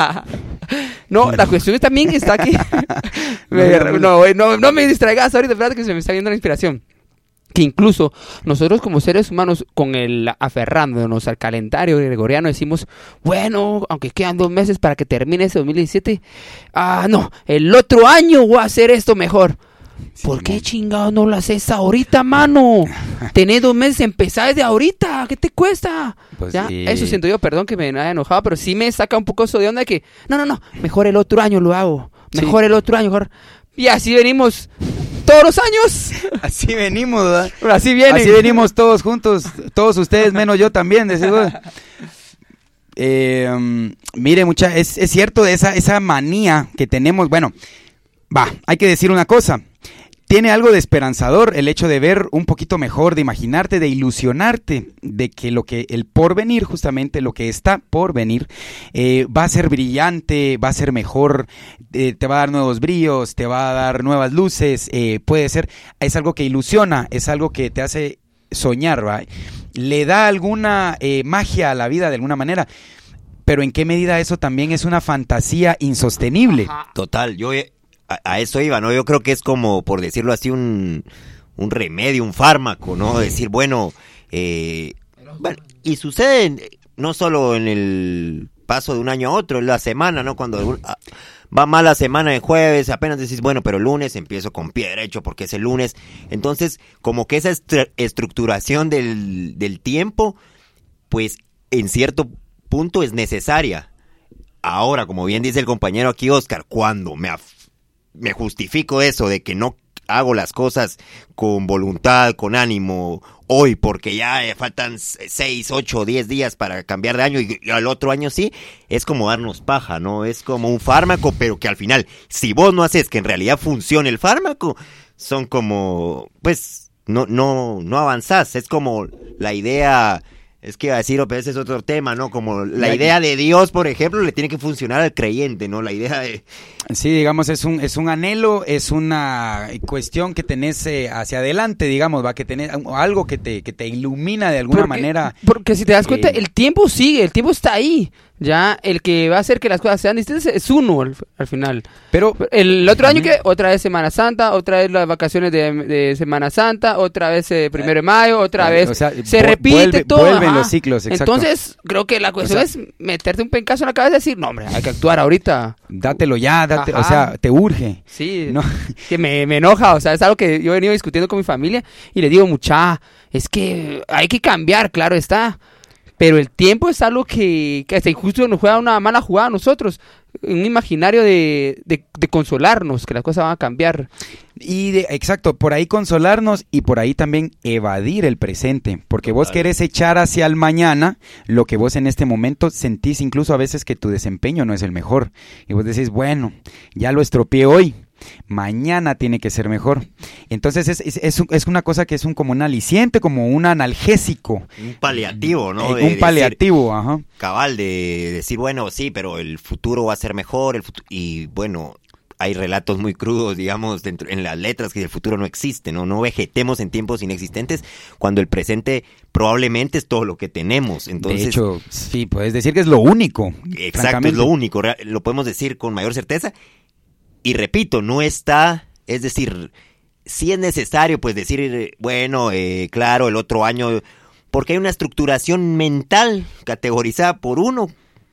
No, la cuestión también está aquí. me, no, no, no me distraigas ahorita, verdad que se me está viendo la inspiración. Que incluso nosotros como seres humanos, con el aferrándonos al calendario gregoriano, decimos, bueno, aunque quedan dos meses para que termine ese dos mil diecisiete, ah, no, el otro año voy a hacer esto mejor. Sí, ¿por qué chingado no lo haces ahorita, mano? Tenés dos meses, empezá desde ahorita, ¿qué te cuesta? Pues ¿ya? Sí. Eso siento yo, perdón que me haya enojado, pero sí me saca un poco eso de onda de que, no, no, no, mejor el otro año lo hago, mejor sí. el otro año, mejor. Y así venimos todos los años. Así venimos, ¿verdad? Pero así vienen. Así venimos todos juntos, todos ustedes menos yo también, de seguro. Eh, um, mire, mucha, es, es cierto de esa, esa manía que tenemos, bueno, va, hay que decir una cosa. Tiene algo de esperanzador el hecho de ver un poquito mejor, de imaginarte, de ilusionarte, de que lo que el porvenir, justamente lo que está por venir, eh, va a ser brillante, va a ser mejor, eh, te va a dar nuevos brillos, te va a dar nuevas luces, eh, puede ser, es algo que ilusiona, es algo que te hace soñar, ¿va? Le da alguna eh, magia a la vida de alguna manera. Pero ¿en qué medida eso también es una fantasía insostenible? Total, yo... He... A eso iba, ¿no? Yo creo que es como, por decirlo así, un, un remedio, un fármaco, ¿no? Decir, bueno, eh, bueno, y sucede no solo en el paso de un año a otro, en la semana, ¿no? Cuando va mal la semana de jueves, apenas decís, bueno, pero el lunes empiezo con pie derecho porque es el lunes. Entonces, como que esa estru- estructuración del, del tiempo, pues, en cierto punto es necesaria. Ahora, como bien dice el compañero aquí, Oscar, cuando me af- me justifico eso de que no hago las cosas con voluntad, con ánimo hoy, porque ya faltan seis, ocho, diez días para cambiar de año y al otro año sí, es como darnos paja, ¿no? Es como un fármaco, pero que al final, si vos no haces que en realidad funcione el fármaco, son como, pues, no, no, no avanzás, es como la idea... Es que iba a decir, pero ese es otro tema, ¿no? Como la idea de Dios, por ejemplo, le tiene que funcionar al creyente, ¿no? La idea de... Sí, digamos, es un es un anhelo, es una cuestión que tenés eh, hacia adelante, digamos, va, que tenés algo que te que te ilumina de alguna porque, manera. Porque si te das cuenta, eh, el tiempo sigue, el tiempo está ahí. Ya el que va a hacer que las cosas sean distintas es uno al, al final. Pero El otro año Ujú. que otra vez Semana Santa, otra vez las vacaciones de, de Semana Santa, otra vez eh, primero de mayo, otra Eh, vez o sea, se vu- repite vuelve- todo. vuelven ajá. los ciclos, exacto. Entonces creo que la cuestión O sea, es meterte un pencazo en la cabeza y decir, no hombre, hay que actuar ahorita. dátelo ya, date, o Ajá. sea, te urge. Sí, No. que me, me enoja, o sea, es algo que yo he venido discutiendo con mi familia y le digo, mucha, es que hay que cambiar, claro está. Pero el tiempo es algo que, que hasta injusto nos juega una mala jugada a nosotros. Un imaginario de, de, de consolarnos, que las cosas van a cambiar. Y de, exacto, por ahí consolarnos y por ahí también evadir el presente, porque vos Total. querés echar hacia el mañana lo que vos en este momento sentís incluso a veces que tu desempeño no es el mejor. Y vos decís, bueno, ya lo estropeé hoy, mañana tiene que ser mejor. Entonces es, es, es, un- es una cosa que es un, como un aliciente, como un analgésico. Un paliativo, ¿no? Eh, De un decir- paliativo, ajá. cabal, de decir, bueno, sí, pero el futuro va a ser mejor, el futu- y bueno, hay relatos muy crudos, digamos, dentro, en las letras que el futuro no existe, ¿no? No vegetemos en tiempos inexistentes cuando el presente probablemente es todo lo que tenemos. Entonces, de hecho, sí, puedes decir que es lo único. exacto, es francamente. lo único, rea- lo podemos decir con mayor certeza. Y repito, no está, es decir, si es necesario, pues decir, eh, bueno, eh, claro, el otro año, porque hay una estructuración mental categorizada por uno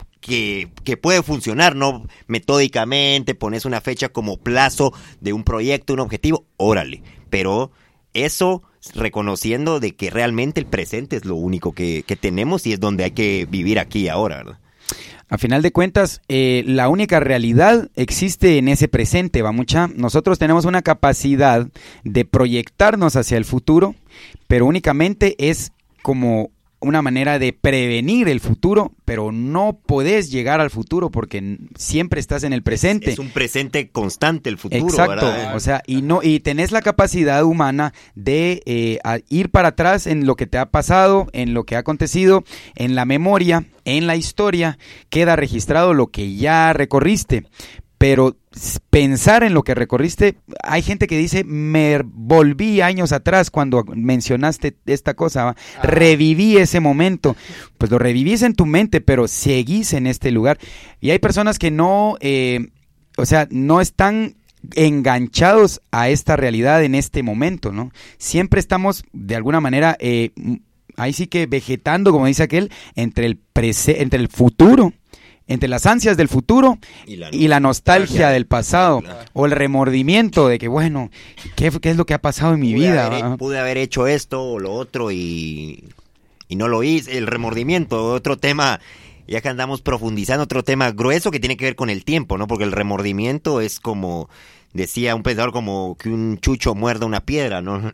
que, que puede funcionar, ¿no? Metódicamente, pones una fecha como plazo de un proyecto, un objetivo, órale, pero eso reconociendo de que realmente el presente es lo único que, que tenemos y es donde hay que vivir aquí y ahora, ¿verdad? A final de cuentas, eh, la única realidad existe en ese presente, va mucha. Nosotros tenemos una capacidad de proyectarnos hacia el futuro, pero únicamente es como una manera de prevenir el futuro, pero no podés llegar al futuro porque n- siempre estás en el presente. Es un presente constante el futuro, Exacto, ¿verdad? o sea, y no y tenés la capacidad humana de eh, a ir para atrás en lo que te ha pasado, en lo que ha acontecido, en la memoria, en la historia, queda registrado lo que ya recorriste. Pero s- pensar en lo que recorriste, hay gente que dice, me volví años atrás cuando mencionaste esta cosa, ¿va? Reviví ese momento. Pues lo revivís en tu mente, pero seguís en este lugar. Y hay personas que no, eh, o sea, no están enganchados a esta realidad en este momento, ¿no? Siempre estamos, de alguna manera, eh, m- ahí sí que vegetando, como dice aquel, entre el prese- entre el futuro, entre las ansias del futuro Y la y la nostalgia del pasado, Claro. o el remordimiento de que, bueno, ¿qué, qué es lo que ha pasado en mi Pude vida? haber, va? pude haber hecho esto o lo otro y, y no lo hice. El remordimiento, otro tema, ya que andamos profundizando, otro tema grueso que tiene que ver con el tiempo, ¿no? Porque el remordimiento es como, decía un pensador, como que un chucho muerda una piedra, ¿no?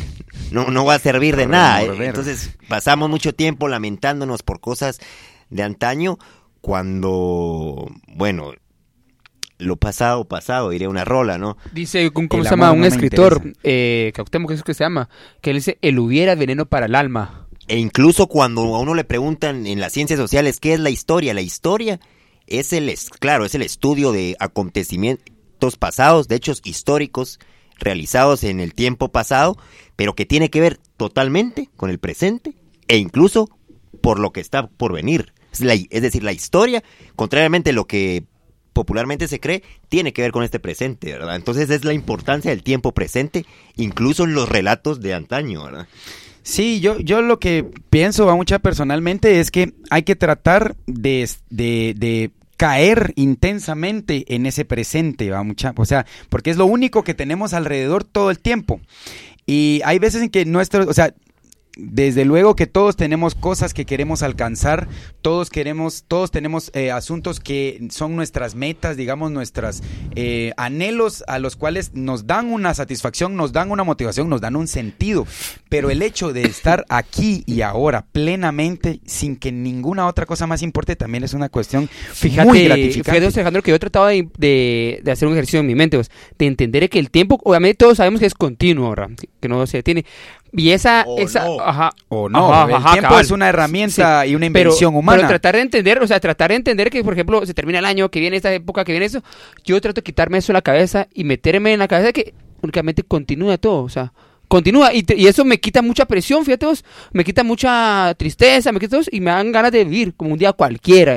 No, no va a servir de nada. ¿eh? Remorder. Entonces pasamos mucho tiempo lamentándonos por cosas de antaño cuando, bueno, lo pasado, pasado, diría una rola, ¿no? Dice, un- ¿cómo El se llama? amor Un no me escritor, interesa. eh, Cuauhtémoc, ¿qué es que se llama? Que él dice, el hubiera veneno para el alma. E incluso cuando a uno le preguntan en las ciencias sociales qué es la historia, la historia es el, es- claro, es el estudio de acontecimientos pasados, de hechos históricos realizados en el tiempo pasado, pero que tiene que ver totalmente con el presente e incluso por lo que está por venir. Es, la- es decir, la historia, contrariamente a lo que popularmente se cree, tiene que ver con este presente, ¿verdad? Entonces es la importancia del tiempo presente, incluso en los relatos de antaño, ¿verdad? Sí, yo, yo lo que pienso, va mucha personalmente, es que hay que tratar de, de, de caer intensamente en ese presente, va mucha, o sea, porque es lo único que tenemos alrededor todo el tiempo. Y hay veces en que nuestro, o sea, desde luego que todos tenemos cosas que queremos alcanzar, todos queremos, todos tenemos eh, asuntos que son nuestras metas, digamos, nuestros eh, anhelos a los cuales nos dan una satisfacción, nos dan una motivación, nos dan un sentido. Pero el hecho de estar aquí y ahora plenamente, sin que ninguna otra cosa más importe, también es una cuestión Fíjate, muy gratificante. fíjate, Alejandro, que yo trataba de, de, de hacer un ejercicio en mi mente, pues, de entender que el tiempo, obviamente todos sabemos que es continuo, ¿verdad? Que, que no se detiene. Y esa, O esa, no. ajá, O no, ajá, el ajá, tiempo cabal. es una herramienta Sí, y una pero- invención humana. Pero tratar de entender, o sea, tratar de entender que, por ejemplo, se termina el año, que viene esta época, que viene eso, yo trato de quitarme eso de la cabeza y meterme en la cabeza que únicamente continúa todo, o sea, continúa, y, te- y eso me quita mucha presión, fíjate vos, me quita mucha tristeza, me quita todo, y me dan ganas de vivir como un día cualquiera,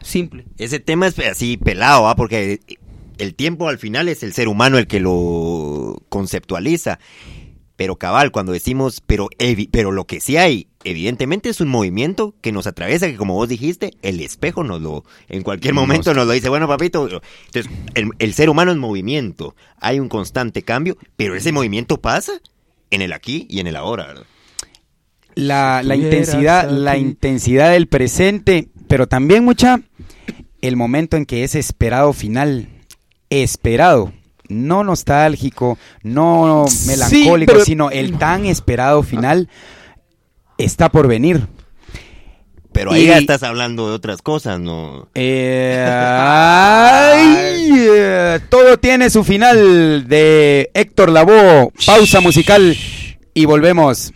Simple. Ese tema es así pelado, ¿va? Porque el tiempo al final es el ser humano el que lo conceptualiza. Pero cabal, cuando decimos, pero, evi- pero lo que sí hay, evidentemente es un movimiento que nos atraviesa, que como vos dijiste, el espejo nos lo, en cualquier momento Nos- nos lo dice, bueno papito, entonces el, el ser humano es movimiento, hay un constante cambio, pero ese movimiento pasa en el aquí y en el ahora, ¿verdad? La, la Estuvieras intensidad, la aquí. intensidad del presente, pero también mucha el momento en que es esperado final, esperado, no nostálgico, no melancólico, pero- sino el tan esperado final está por venir. Pero ahí Y- ya estás hablando de otras cosas, ¿no? Eh, ay, eh, todo tiene su final de Héctor Lavoe. Pausa musical y volvemos.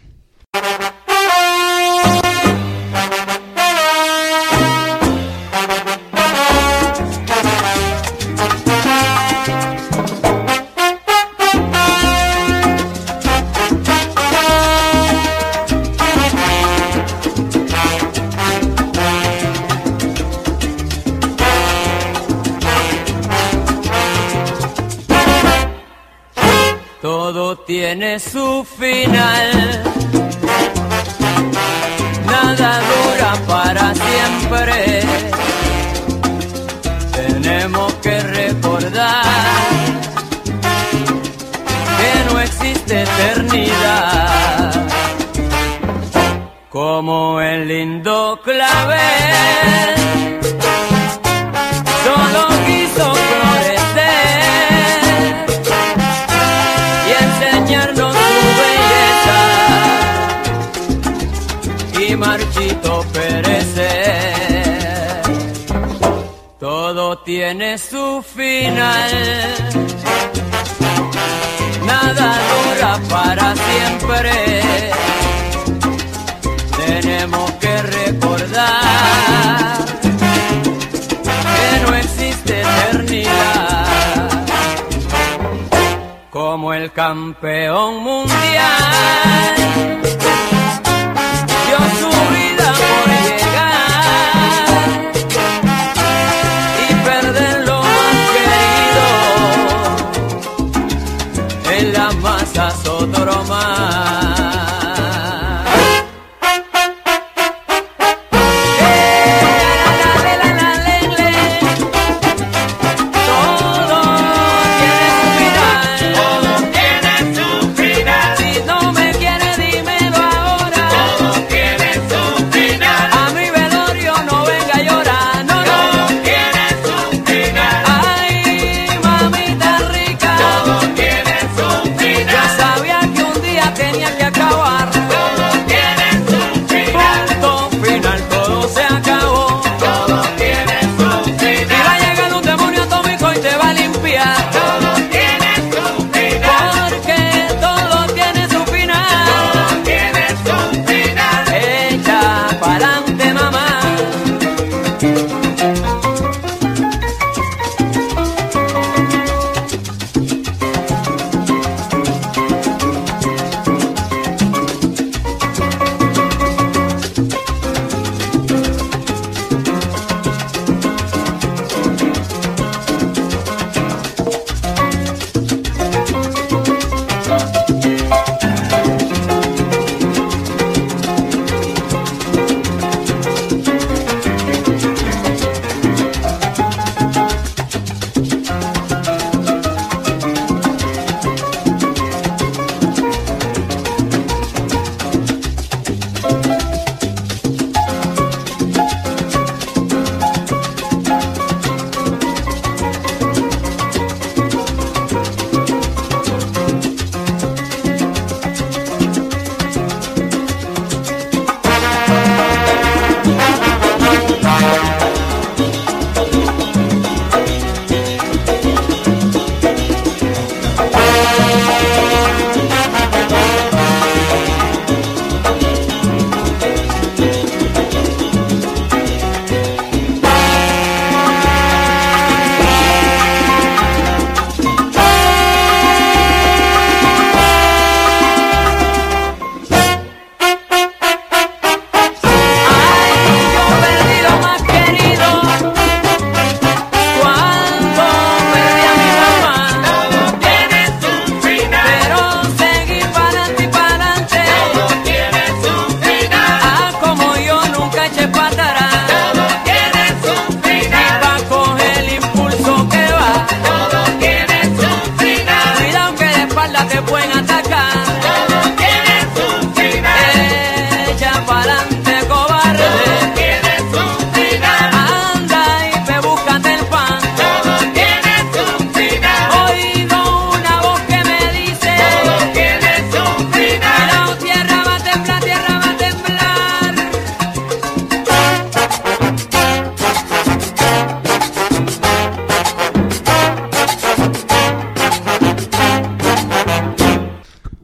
Todo tiene su final, nada dura para siempre. Tenemos que recordar que no existe eternidad, como el lindo clavel solo quiso florecer y enseñarnos su belleza y marchito perecer. Todo tiene su final, nada dura para siempre. Tenemos que recordar que no existe eternidad, como el campeón mundial dio su vida por llegar y perder lo más querido, en la masa otro más. Todo tiene su final. Si no me quieres, dímelo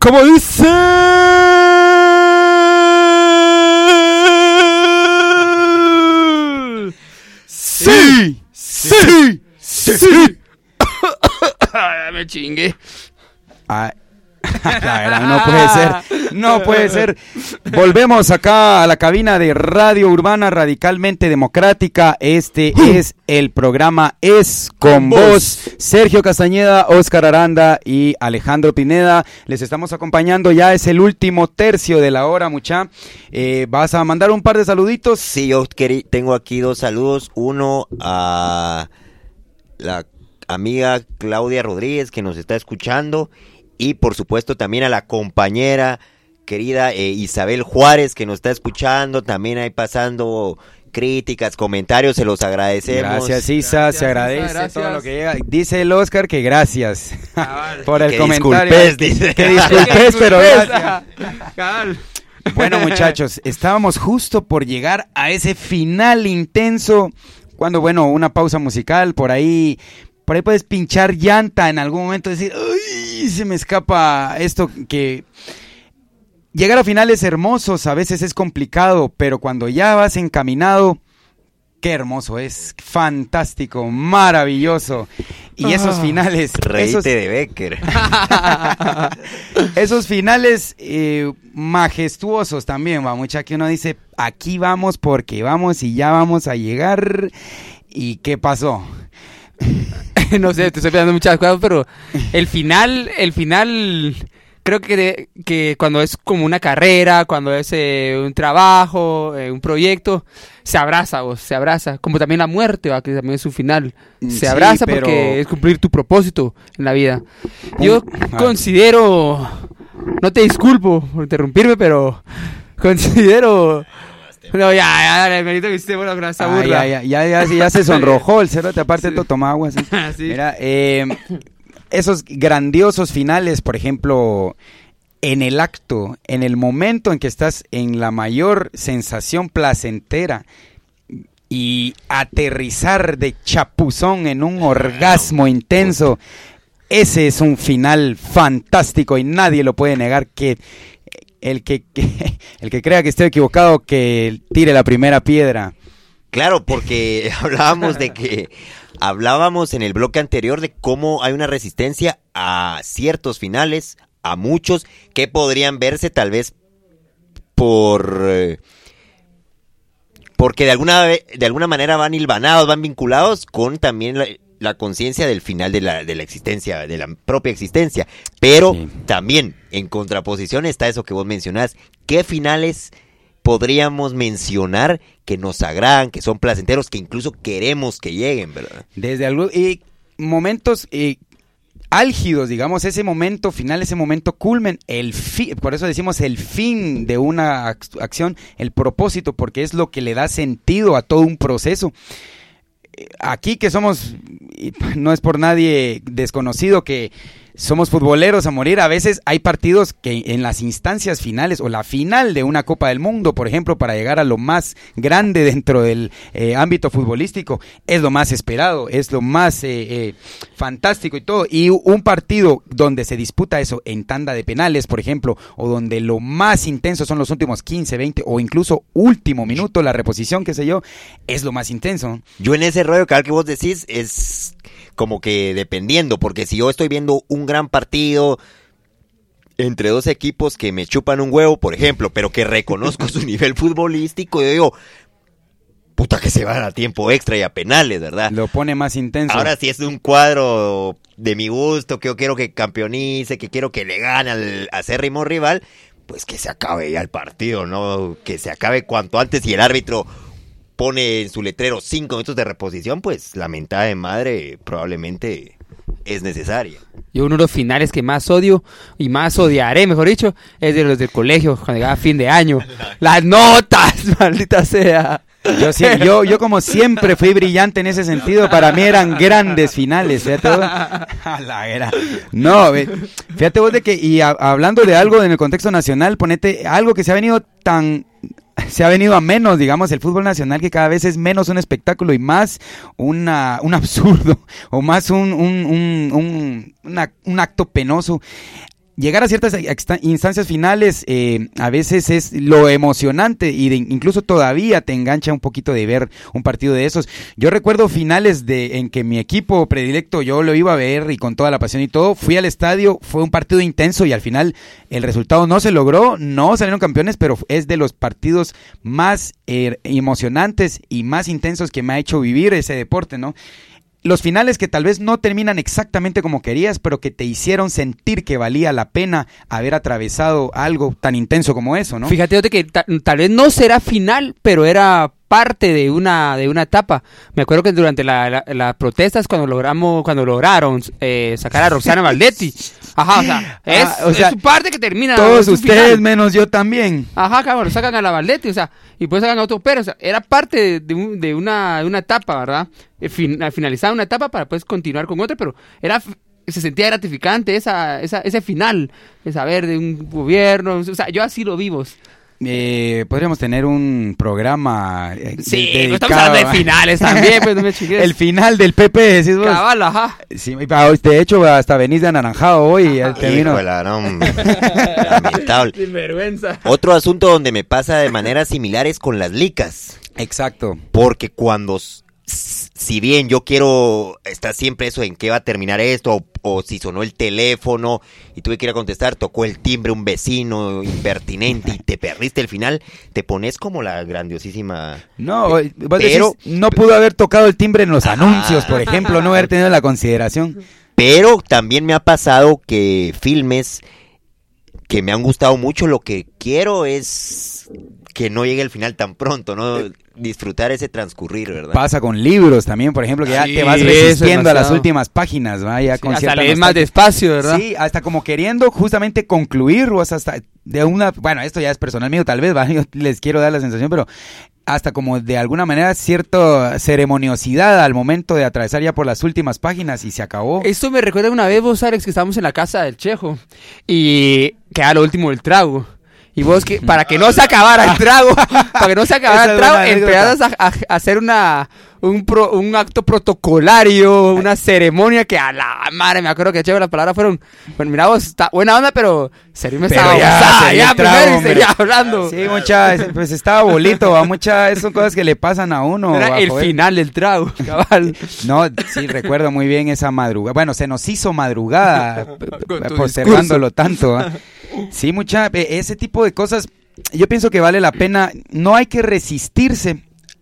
¿Cómo dice? Sí, sí, sí, sí. Me chingué. Ah, la verdad, no puede ser, no puede ser. Volvemos acá a la cabina de Radio Urbana Radicalmente Democrática. Este es el programa Es con Vos. Sergio Castañeda, Óscar Aranda y Alejandro Pineda. Les estamos acompañando, ya es el último tercio de la hora, mucha. Eh, ¿Vas a mandar un par de saluditos? Sí, yo querí- tengo aquí dos saludos. Uno a la amiga Claudia Rodríguez, que nos está escuchando, y por supuesto también a la compañera querida eh, Isabel Juárez, que nos está escuchando, también ahí pasando críticas, comentarios, se los agradecemos. Gracias, Isa, Gracias, se agradece Isa, gracias. todo lo que llega. Dice el Oscar que gracias Cabal. por el Que comentario. disculpes, dice. Que disculpes, pero gracias. Cabal. Bueno, muchachos, estábamos justo por llegar a ese final intenso, cuando, bueno, una pausa musical, por ahí, por ahí puedes pinchar llanta en algún momento, decir, ¡ay! Se me escapa esto que... Llegar a finales hermosos a veces es complicado, pero cuando ya vas encaminado, qué hermoso es, fantástico, maravilloso. Y esos finales... Reíte esos... de Becker. Esos finales eh, majestuosos también, va, mucha, que uno dice, aquí vamos porque vamos y ya vamos a llegar. ¿Y qué pasó? No sé, te estoy pensando muchas cosas, pero el final, el final, creo que, de- que cuando es como una carrera, cuando es eh, un trabajo, eh, un proyecto, se abraza, vos, se abraza. Como también la muerte, va, que también es su final. Se Sí, abraza pero- porque es cumplir tu propósito en la vida. Yo Un- considero, no te disculpo por interrumpirme, pero considero... No, ya, ya, dale, merito que hiciste bueno con esa Ah, burla. ya, ya, ya, ya, ya se sonrojó el cerote, aparte Sí. todo tomaba agua. ¿Sí? Sí. Mira, eh, esos grandiosos finales, por ejemplo, en el acto, en el momento en que estás en la mayor sensación placentera y aterrizar de chapuzón en un orgasmo intenso, ese es un final fantástico y nadie lo puede negar. Que el que, que el que crea que estoy equivocado, que tire la primera piedra. Claro, porque hablábamos de que hablábamos en el bloque anterior de cómo hay una resistencia a ciertos finales, a muchos que podrían verse tal vez por eh, porque de alguna ve- de alguna manera van hilvanados, van vinculados con también la, la conciencia del final de la de la existencia, de la propia existencia, pero Sí. también en contraposición está eso que vos mencionás, ¿qué finales podríamos mencionar que nos agradan, que son placenteros, que incluso queremos que lleguen, ¿verdad? Desde algo, y momentos eh, álgidos, digamos, ese momento final, ese momento culmen, el fi- por eso decimos el fin de una ac- acción, el propósito, porque es lo que le da sentido a todo un proceso. Eh, Aquí que somos, y no es por nadie desconocido que somos futboleros a morir, a veces hay partidos que en las instancias finales o la final de una Copa del Mundo, por ejemplo, para llegar a lo más grande dentro del eh, ámbito futbolístico, es lo más esperado, es lo más eh, eh, fantástico y todo. Y un partido donde se disputa eso en tanda de penales, por ejemplo, o donde lo más intenso son los últimos quince, veinte o incluso último minuto, la reposición, qué sé yo, es lo más intenso. Yo en ese rollo cada que vos decís es como que dependiendo, porque si yo estoy viendo un gran partido entre dos equipos que me chupan un huevo, por ejemplo, pero que reconozco su nivel futbolístico, yo digo, puta que se van a tiempo extra y a penales, ¿verdad? Lo pone más intenso. Ahora si es un cuadro de mi gusto, que yo quiero que campeonice, que quiero que le gane al acérrimo rival, pues que se acabe ya el partido, ¿no? Que se acabe cuanto antes y el árbitro pone en su letrero cinco minutos de reposición, pues la mentada de madre probablemente es necesaria. Yo uno de los finales que más odio y más odiaré, mejor dicho, es de los del colegio, cuando llegaba fin de año. Las notas, maldita sea. Yo, sí, yo, yo como siempre fui brillante en ese sentido, para mí eran grandes finales, fíjate vos. A la era. No, ve, fíjate vos de que, y a- hablando de algo en el contexto nacional, ponete algo que se ha venido tan, se ha venido a menos, digamos, el fútbol nacional, que cada vez es menos un espectáculo y más una, un absurdo, o más un, un, un, un, una- un acto penoso. llegar a ciertas exta- instancias finales eh, a veces es lo emocionante y de, incluso todavía te engancha un poquito de ver un partido de esos. Yo recuerdo finales de en que mi equipo predilecto yo lo iba a ver y con toda la pasión y todo, fui al estadio, fue un partido intenso y al final el resultado no se logró, no salieron campeones, pero es de los partidos más eh, emocionantes y más intensos que me ha hecho vivir ese deporte, ¿no? Los finales que tal vez no terminan exactamente como querías, pero que te hicieron sentir que valía la pena haber atravesado algo tan intenso como eso, ¿no? Fíjate Ote, que ta- tal vez no será final, pero era parte de una de una etapa. Me acuerdo que durante la- la- las protestas cuando logramos cuando lograron eh, sacar a Roxana Valdetti. Ajá, o sea, es, Ah, o sea, es su parte que termina. Todos es su ustedes, final. menos yo también. Ajá, cabrón, sacan a la Valdetti, o sea, y pues sacan a otro pero, o sea, era parte de, de un- de una, de una etapa, ¿verdad? Eh, fin- al finalizar una etapa para pues continuar con otra, pero era f- se sentía gratificante esa, esa, ese final, de saber de un gobierno, o sea, yo así lo vivo. Eh, podríamos tener un programa eh, Sí, de- pues estamos dedicado hablando de finales también, pues no me chingues. el final del P P, decís vos. Cabal, ajá. Sí, de hecho, hasta venís de anaranjado hoy. Ya termino. Híjole, no, hombre. Lamentable. Sin vergüenza. Otro asunto donde me pasa de manera similar es con las licas. Exacto. Porque cuando, s- si bien yo quiero estar siempre eso en qué va a terminar esto, o, o si sonó el teléfono y tuve que ir a contestar, tocó el timbre un vecino impertinente y te perdiste el final, te pones como la grandiosísima... No, vos pero- decís, no pudo haber tocado el timbre en los anuncios, por ejemplo, no haber tenido la consideración. Pero también me ha pasado que filmes que me han gustado mucho, lo que quiero es que no llegue el final tan pronto, ¿no? Disfrutar ese transcurrir, ¿verdad? Pasa con libros también, por ejemplo, que ya Sí, te vas eso es resistiendo a las demasiado. últimas páginas, ¿va? Ya Sí, con hasta cierta lees más nostalgia. despacio, ¿verdad? Sí, hasta como queriendo justamente concluir o hasta de una, bueno, esto ya es personal mío tal vez, ¿va? Yo les quiero dar la sensación, pero hasta como de alguna manera cierta ceremoniosidad al momento de atravesar ya por las últimas páginas y se acabó. Esto me recuerda una vez, vos, Alex, que estábamos en la casa del Chejo y queda lo último del trago. Y vos, que para que no se acabara el trago, para que no se acabara Esa el es trago, buena anécdota. empezás a, a- a hacer una un, pro- un acto protocolario, una ceremonia que a la madre, me acuerdo que Chejo, las palabras fueron, bueno, mira vos, está buena onda, pero servirme Pero esa ya, babosada, serví ya, el trago, primero y hombre. seguía hablando. Sí, mucha, pues estaba bolito, ¿va? Mucha, esas son cosas que le pasan a uno. Era ¿va? el Joder. final del trago, cabal. No, sí, recuerdo muy bien esa madrugada. Bueno, se nos hizo madrugada, Con tu postergándolo tanto. ¿va? Sí, mucha, eh, ese tipo de cosas, yo pienso que vale la pena. No hay que resistirse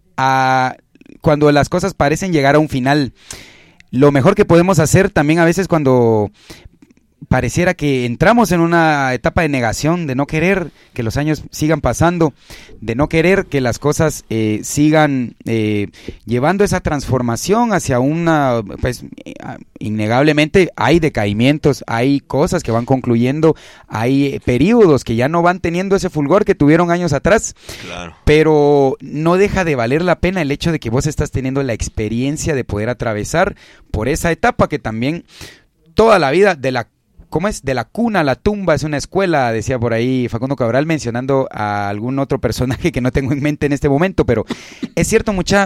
a cuando las cosas parecen llegar a un final. Lo mejor que podemos hacer también a veces cuando pareciera que entramos en una etapa de negación, de no querer que los años sigan pasando, de no querer que las cosas eh, sigan eh, llevando esa transformación hacia una, pues eh, innegablemente hay decaimientos, hay cosas que van concluyendo, hay eh, periodos que ya no van teniendo ese fulgor que tuvieron años atrás, Claro. pero no deja de valer la pena el hecho de que vos estás teniendo la experiencia de poder atravesar por esa etapa que también toda la vida de la ¿Cómo es? De la cuna a la tumba es una escuela, decía por ahí Facundo Cabral, mencionando a algún otro personaje que no tengo en mente en este momento, pero es cierto, mucha,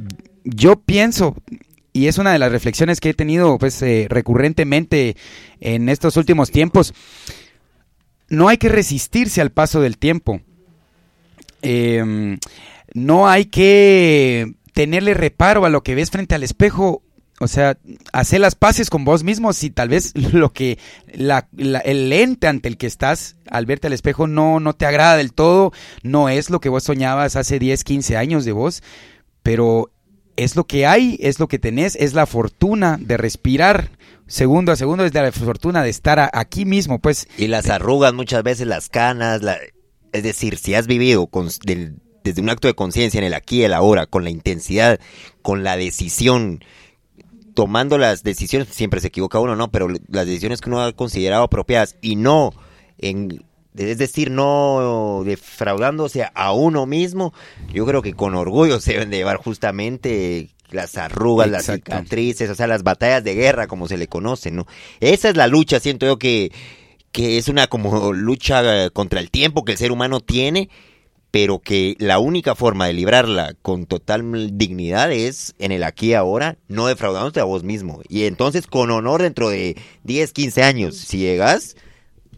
yo pienso, y es una de las reflexiones que he tenido pues eh, recurrentemente en estos últimos tiempos, no hay que resistirse al paso del tiempo, eh, no hay que tenerle reparo a lo que ves frente al espejo. O sea, hacer las paces con vos mismo si tal vez lo que la, la, el ente ante el que estás al verte al espejo no, no te agrada del todo, no es lo que vos soñabas hace diez, quince años de vos, pero es lo que hay, es lo que tenés, es la fortuna de respirar segundo a segundo, es la fortuna de estar a, aquí mismo, pues. Y las arrugas muchas veces, las canas, la... es decir, si has vivido con, del, desde un acto de conciencia en el aquí y el ahora, con la intensidad, con la decisión, tomando las decisiones, siempre se equivoca uno, ¿no? Pero las decisiones que uno ha considerado apropiadas y no, en, es decir, no defraudándose a uno mismo, yo creo que con orgullo se deben de llevar justamente las arrugas, Exacto. las cicatrices, o sea, las batallas de guerra, como se le conoce, ¿no? Esa es la lucha, siento yo que, que es una como lucha contra el tiempo que el ser humano tiene, pero que la única forma de librarla con total dignidad es en el aquí y ahora, no defraudándote a vos mismo. Y entonces, con honor, dentro de diez, quince años, si llegas,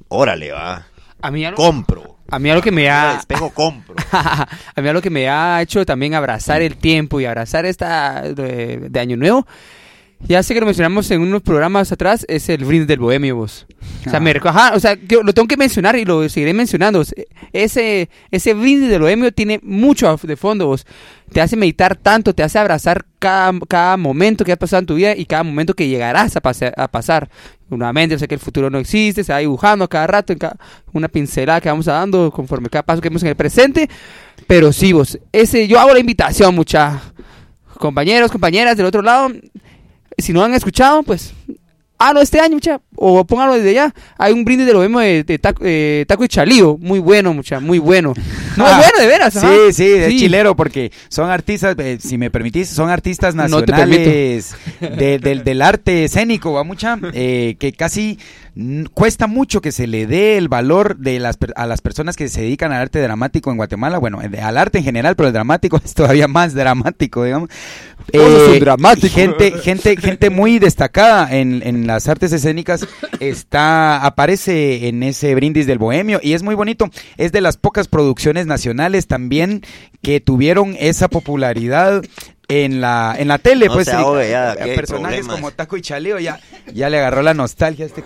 órale, va, A mí algo, compro. a mí algo que me Mira, ha... despejo, compro. A mí algo que me ha hecho también abrazar el tiempo y abrazar esta de, de Año Nuevo, ya sé que lo mencionamos en unos programas atrás, es el brindis del bohemio, vos. O sea, Ah. me, reco- ajá, o sea, yo lo tengo que mencionar y lo seguiré mencionando. Ese, ese brindis del bohemio tiene mucho de fondo, vos. Te hace meditar tanto, te hace abrazar cada, cada momento que has pasado en tu vida y cada momento que llegarás a, pase- a pasar. Nuevamente, yo sé que el futuro no existe, se va dibujando a cada rato, en cada, una pincelada que vamos dando conforme cada paso que vemos en el presente. Pero sí, vos, ese, yo hago la invitación, mucha compañeros, compañeras del otro lado. Si no han escuchado, pues háganlo este año, mucha, o pónganlo desde ya. Hay un brindis de lo mismo de, de taco, eh, taco y chalío, muy bueno, mucha, muy bueno. No, es bueno, de veras. Sí, ajá. sí, es chilero porque son artistas, eh, si me permitís, son artistas No te nacionales de- del- del arte escénico, va mucha, eh, que casi mm, cuesta mucho que se le dé el valor de las per- a las personas que se dedican al arte dramático en Guatemala, bueno, eh, al arte en general, pero el dramático es todavía más dramático, digamos. Todos son dramáticos. Gente, gente, gente muy destacada en, en las artes escénicas está, aparece en ese brindis del bohemio y es muy bonito. Es de las pocas producciones nacionales también que tuvieron esa popularidad en la en la tele, No pues se sí, ahogue ya, eh, aquí hay personajes problemas. como Taco y Chaleo ya ya le agarró la nostalgia a este.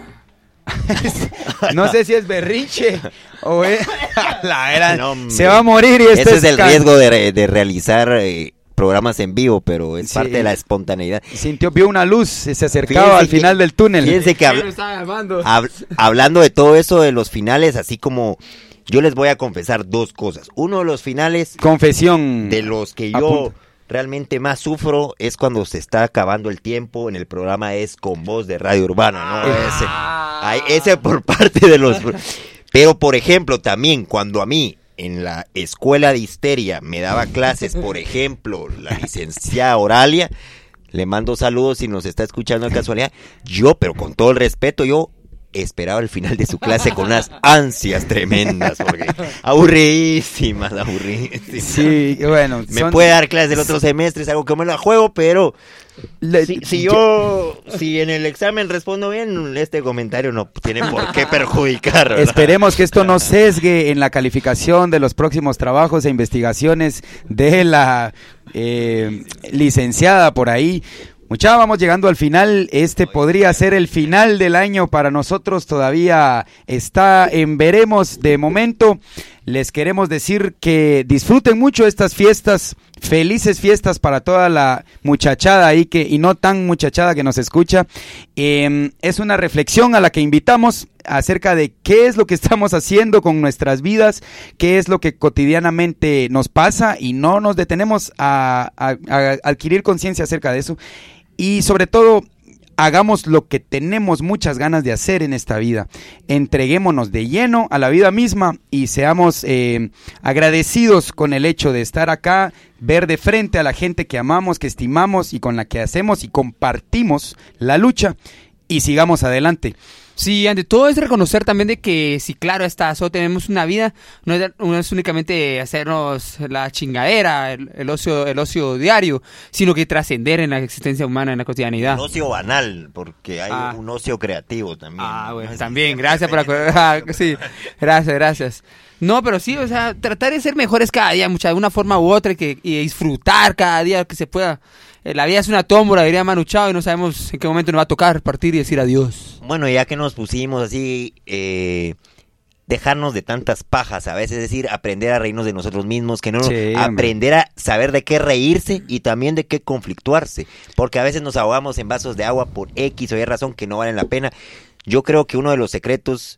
No sé si es berrinche o es la era, No, hombre. se va a morir y este Ese es el can- riesgo de, re- de realizar eh, programas en vivo, pero es Sí. parte de la espontaneidad. Sintió, vio una luz, se acercaba Fíjense al que- final del túnel. Fíjense que habla- Me estaba llamando. hab- hablando de todo eso de los finales, así como yo les voy a confesar dos cosas. Uno de los finales Confesión. de los que yo Apunta. realmente más sufro es cuando se está acabando el tiempo en el programa Es Con Voz de Radio Urbana, ¿no? Ese, ay, ese por parte de los... Pero, por ejemplo, también cuando a mí en la escuela de histeria me daba clases, por ejemplo, la licenciada Oralia, le mando saludos si nos está escuchando de casualidad, yo, pero con todo el respeto, yo esperaba el final de su clase con unas ansias tremendas, porque aburridísimas, aburridísimas. Sí, bueno. Me son- puede dar clases del otro semestre, es algo que me la juego, pero le- si, si yo, si en el examen respondo bien, este comentario no tiene por qué perjudicar, ¿verdad? Esperemos que esto no sesgue en la calificación de los próximos trabajos e investigaciones de la eh, licenciada por ahí. Mucha, vamos llegando al final. Este podría ser el final del año para nosotros. Todavía está en veremos de momento. Les queremos decir que disfruten mucho estas fiestas. Felices fiestas para toda la muchachada ahí que y no tan muchachada que nos escucha. Eh, es una reflexión a la que invitamos acerca de qué es lo que estamos haciendo con nuestras vidas, qué es lo que cotidianamente nos pasa y no nos detenemos a, a- a adquirir conciencia acerca de eso. Y sobre todo, hagamos lo que tenemos muchas ganas de hacer en esta vida. Entreguémonos de lleno a la vida misma y seamos eh, agradecidos con el hecho de estar acá, ver de frente a la gente que amamos, que estimamos y con la que hacemos y compartimos la lucha y sigamos adelante. Sí, ante todo es reconocer también de que si claro está, solo tenemos una vida, no es, no es únicamente hacernos la chingadera, el, el ocio el ocio diario, sino que trascender en la existencia humana, en la cotidianidad. Un ocio banal, porque hay Ah. un ocio creativo también. Ah, ¿no? bueno, Es- también, gracias por acordar. Ah, sí, gracias, gracias. No, pero sí, o sea, tratar de ser mejores cada día, mucha, de una forma u otra, y que, y disfrutar cada día que se pueda. Eh, la vida es una tómbola, diría Manu Chao, y no sabemos en qué momento nos va a tocar partir y decir adiós. Bueno, ya que nos pusimos así, eh, dejarnos de tantas pajas, a veces es decir, aprender a reírnos de nosotros mismos, que no Sí, hombre. aprender a saber de qué reírse y también de qué conflictuarse, porque a veces nos ahogamos en vasos de agua por X o Y razón que no valen la pena. Yo creo que uno de los secretos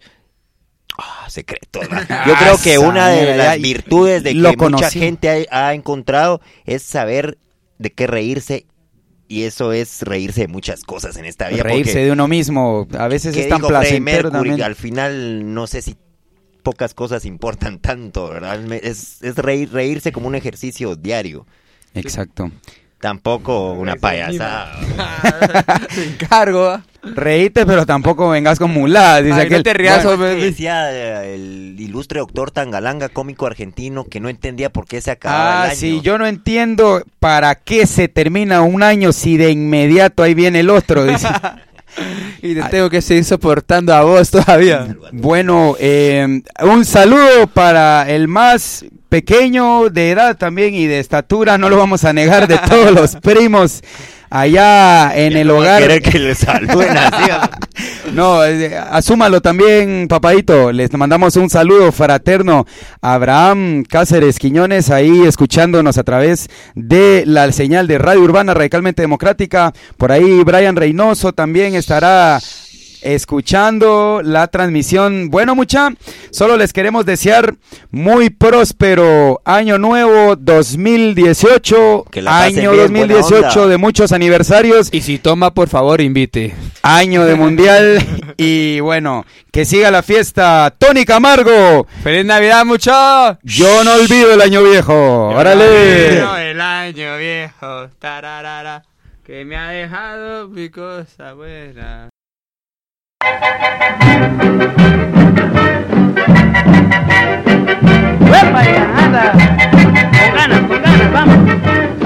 Ah, secretos. ¿verdad? Yo creo que una de las virtudes de que Lo mucha conocí. gente ha, ha encontrado es saber de qué reírse, y eso es reírse de muchas cosas en esta vida. Reírse porque, de uno mismo, a veces ¿qué es tan dijo Freddie placentero Mercury? también. Al final no sé si pocas cosas importan tanto, ¿verdad? Es, es reír, reírse como un ejercicio diario. Exacto. Tampoco una payasada. Te encargo. ¿ah? Reíte, pero tampoco vengas con muladas, dice Ay, no aquel. te rías, Bueno, hombre. Que decía eh, el ilustre doctor Tangalanga, cómico argentino, que no entendía por qué se acababa Ah, el año. sí, yo no entiendo para qué se termina un año si de inmediato ahí viene el otro, dice. Y te tengo que seguir soportando a vos todavía. Bueno, eh, un saludo para el más pequeño de edad también y de estatura, no lo vamos a negar, de todos los primos allá en Ya el no va a hogar. querer que le saluden así. No, eh, asúmalo también, papadito. Les mandamos un saludo fraterno a Abraham Cáceres Quiñones, ahí escuchándonos a través de la señal de Radio Urbana Radicalmente Democrática. Por ahí Brian Reynoso también estará escuchando la transmisión. Bueno, mucha, solo les queremos desear muy próspero año nuevo dos mil dieciocho, Que la pasen año bien, dos mil buena dieciocho onda. de muchos aniversarios, Y si toma, por favor, invite. año de mundial y bueno, que siga la fiesta. Tony Camargo, ¡Feliz Navidad, mucho! yo no olvido el año viejo. ¡Órale! El año viejo, tararara, que me ha dejado mi cosa buena. ¡Uepa, ya, anda! Con ganas, con ganas, vamos.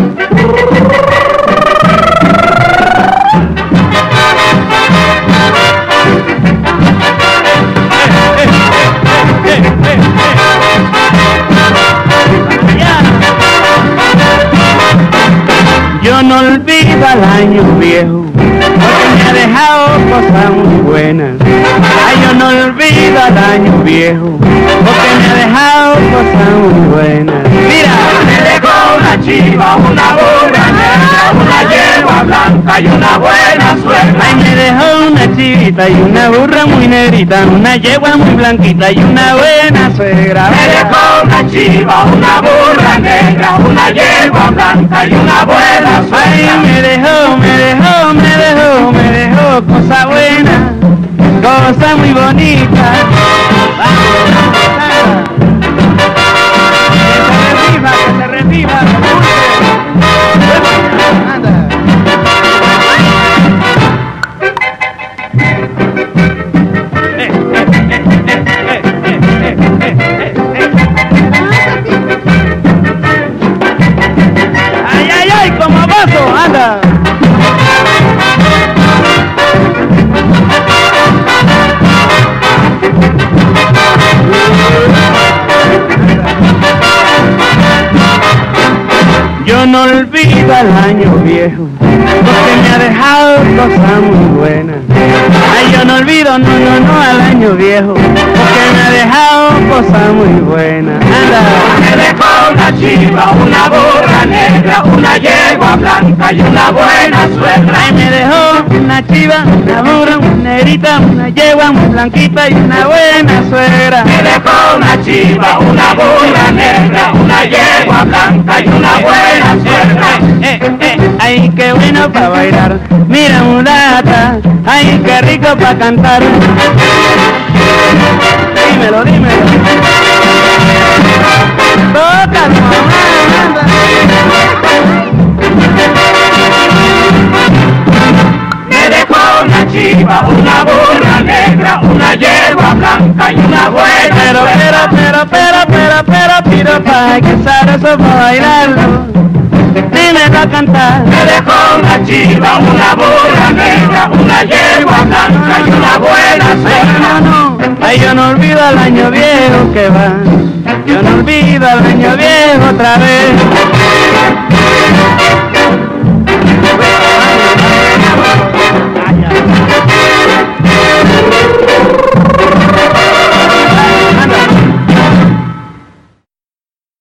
Yo no olvido al año viejo, porque me ha dejado cosas muy buenas. Ay, yo no olvido al año viejo, porque me ha dejado cosas muy buenas. Mira, me dejó una chiva, una burra negra, una yegua blanca y una buena suegra. Ay, me dejó una chivita y una burra muy negrita, una yegua muy blanquita y una buena suegra. Me dejó una chiva, una burra negra, una yegua blanca y una buena suegra. Ay, me dejó, me dejó, me dejó, me dejó cosa buena, cosa muy bonita. Vamos, vamos, que se reviva, que se reviva, anda. Ay, ay, ay, como vaso, anda. Yo no olvido al año viejo, porque me ha dejado cosas muy buenas. Ay, yo no olvido, no, no, no al año viejo, porque me ha dejado cosas muy buenas. Anda. Me dejó una chiva, una burra negra, una yegua blanca y una buena suegra. Ay, me dejó una chiva, una burra, una negrita, una yegua muy blanquita y una buena suegra. Me dejó una chiva, una burra negra, una yegua blanca y una buena suegra. Eh, eh, eh, ay, qué bueno para bailar. Mira, mulata, ay, qué rico para cantar. Dímelo, dímelo. Toca, mamá. Me dejó una chiva, una burra negra, una yegua blanca y una buena. Pero, pero, pero, pero, pero, pero, pero, pa' que sabroso para bailarlo. Dímelo a cantar. Me dejó una chiva, una burra negra, una yegua blanca y una buena suegra. No, no, ay, yo no olvido al año viejo que va. Yo no olvido al año viejo otra vez.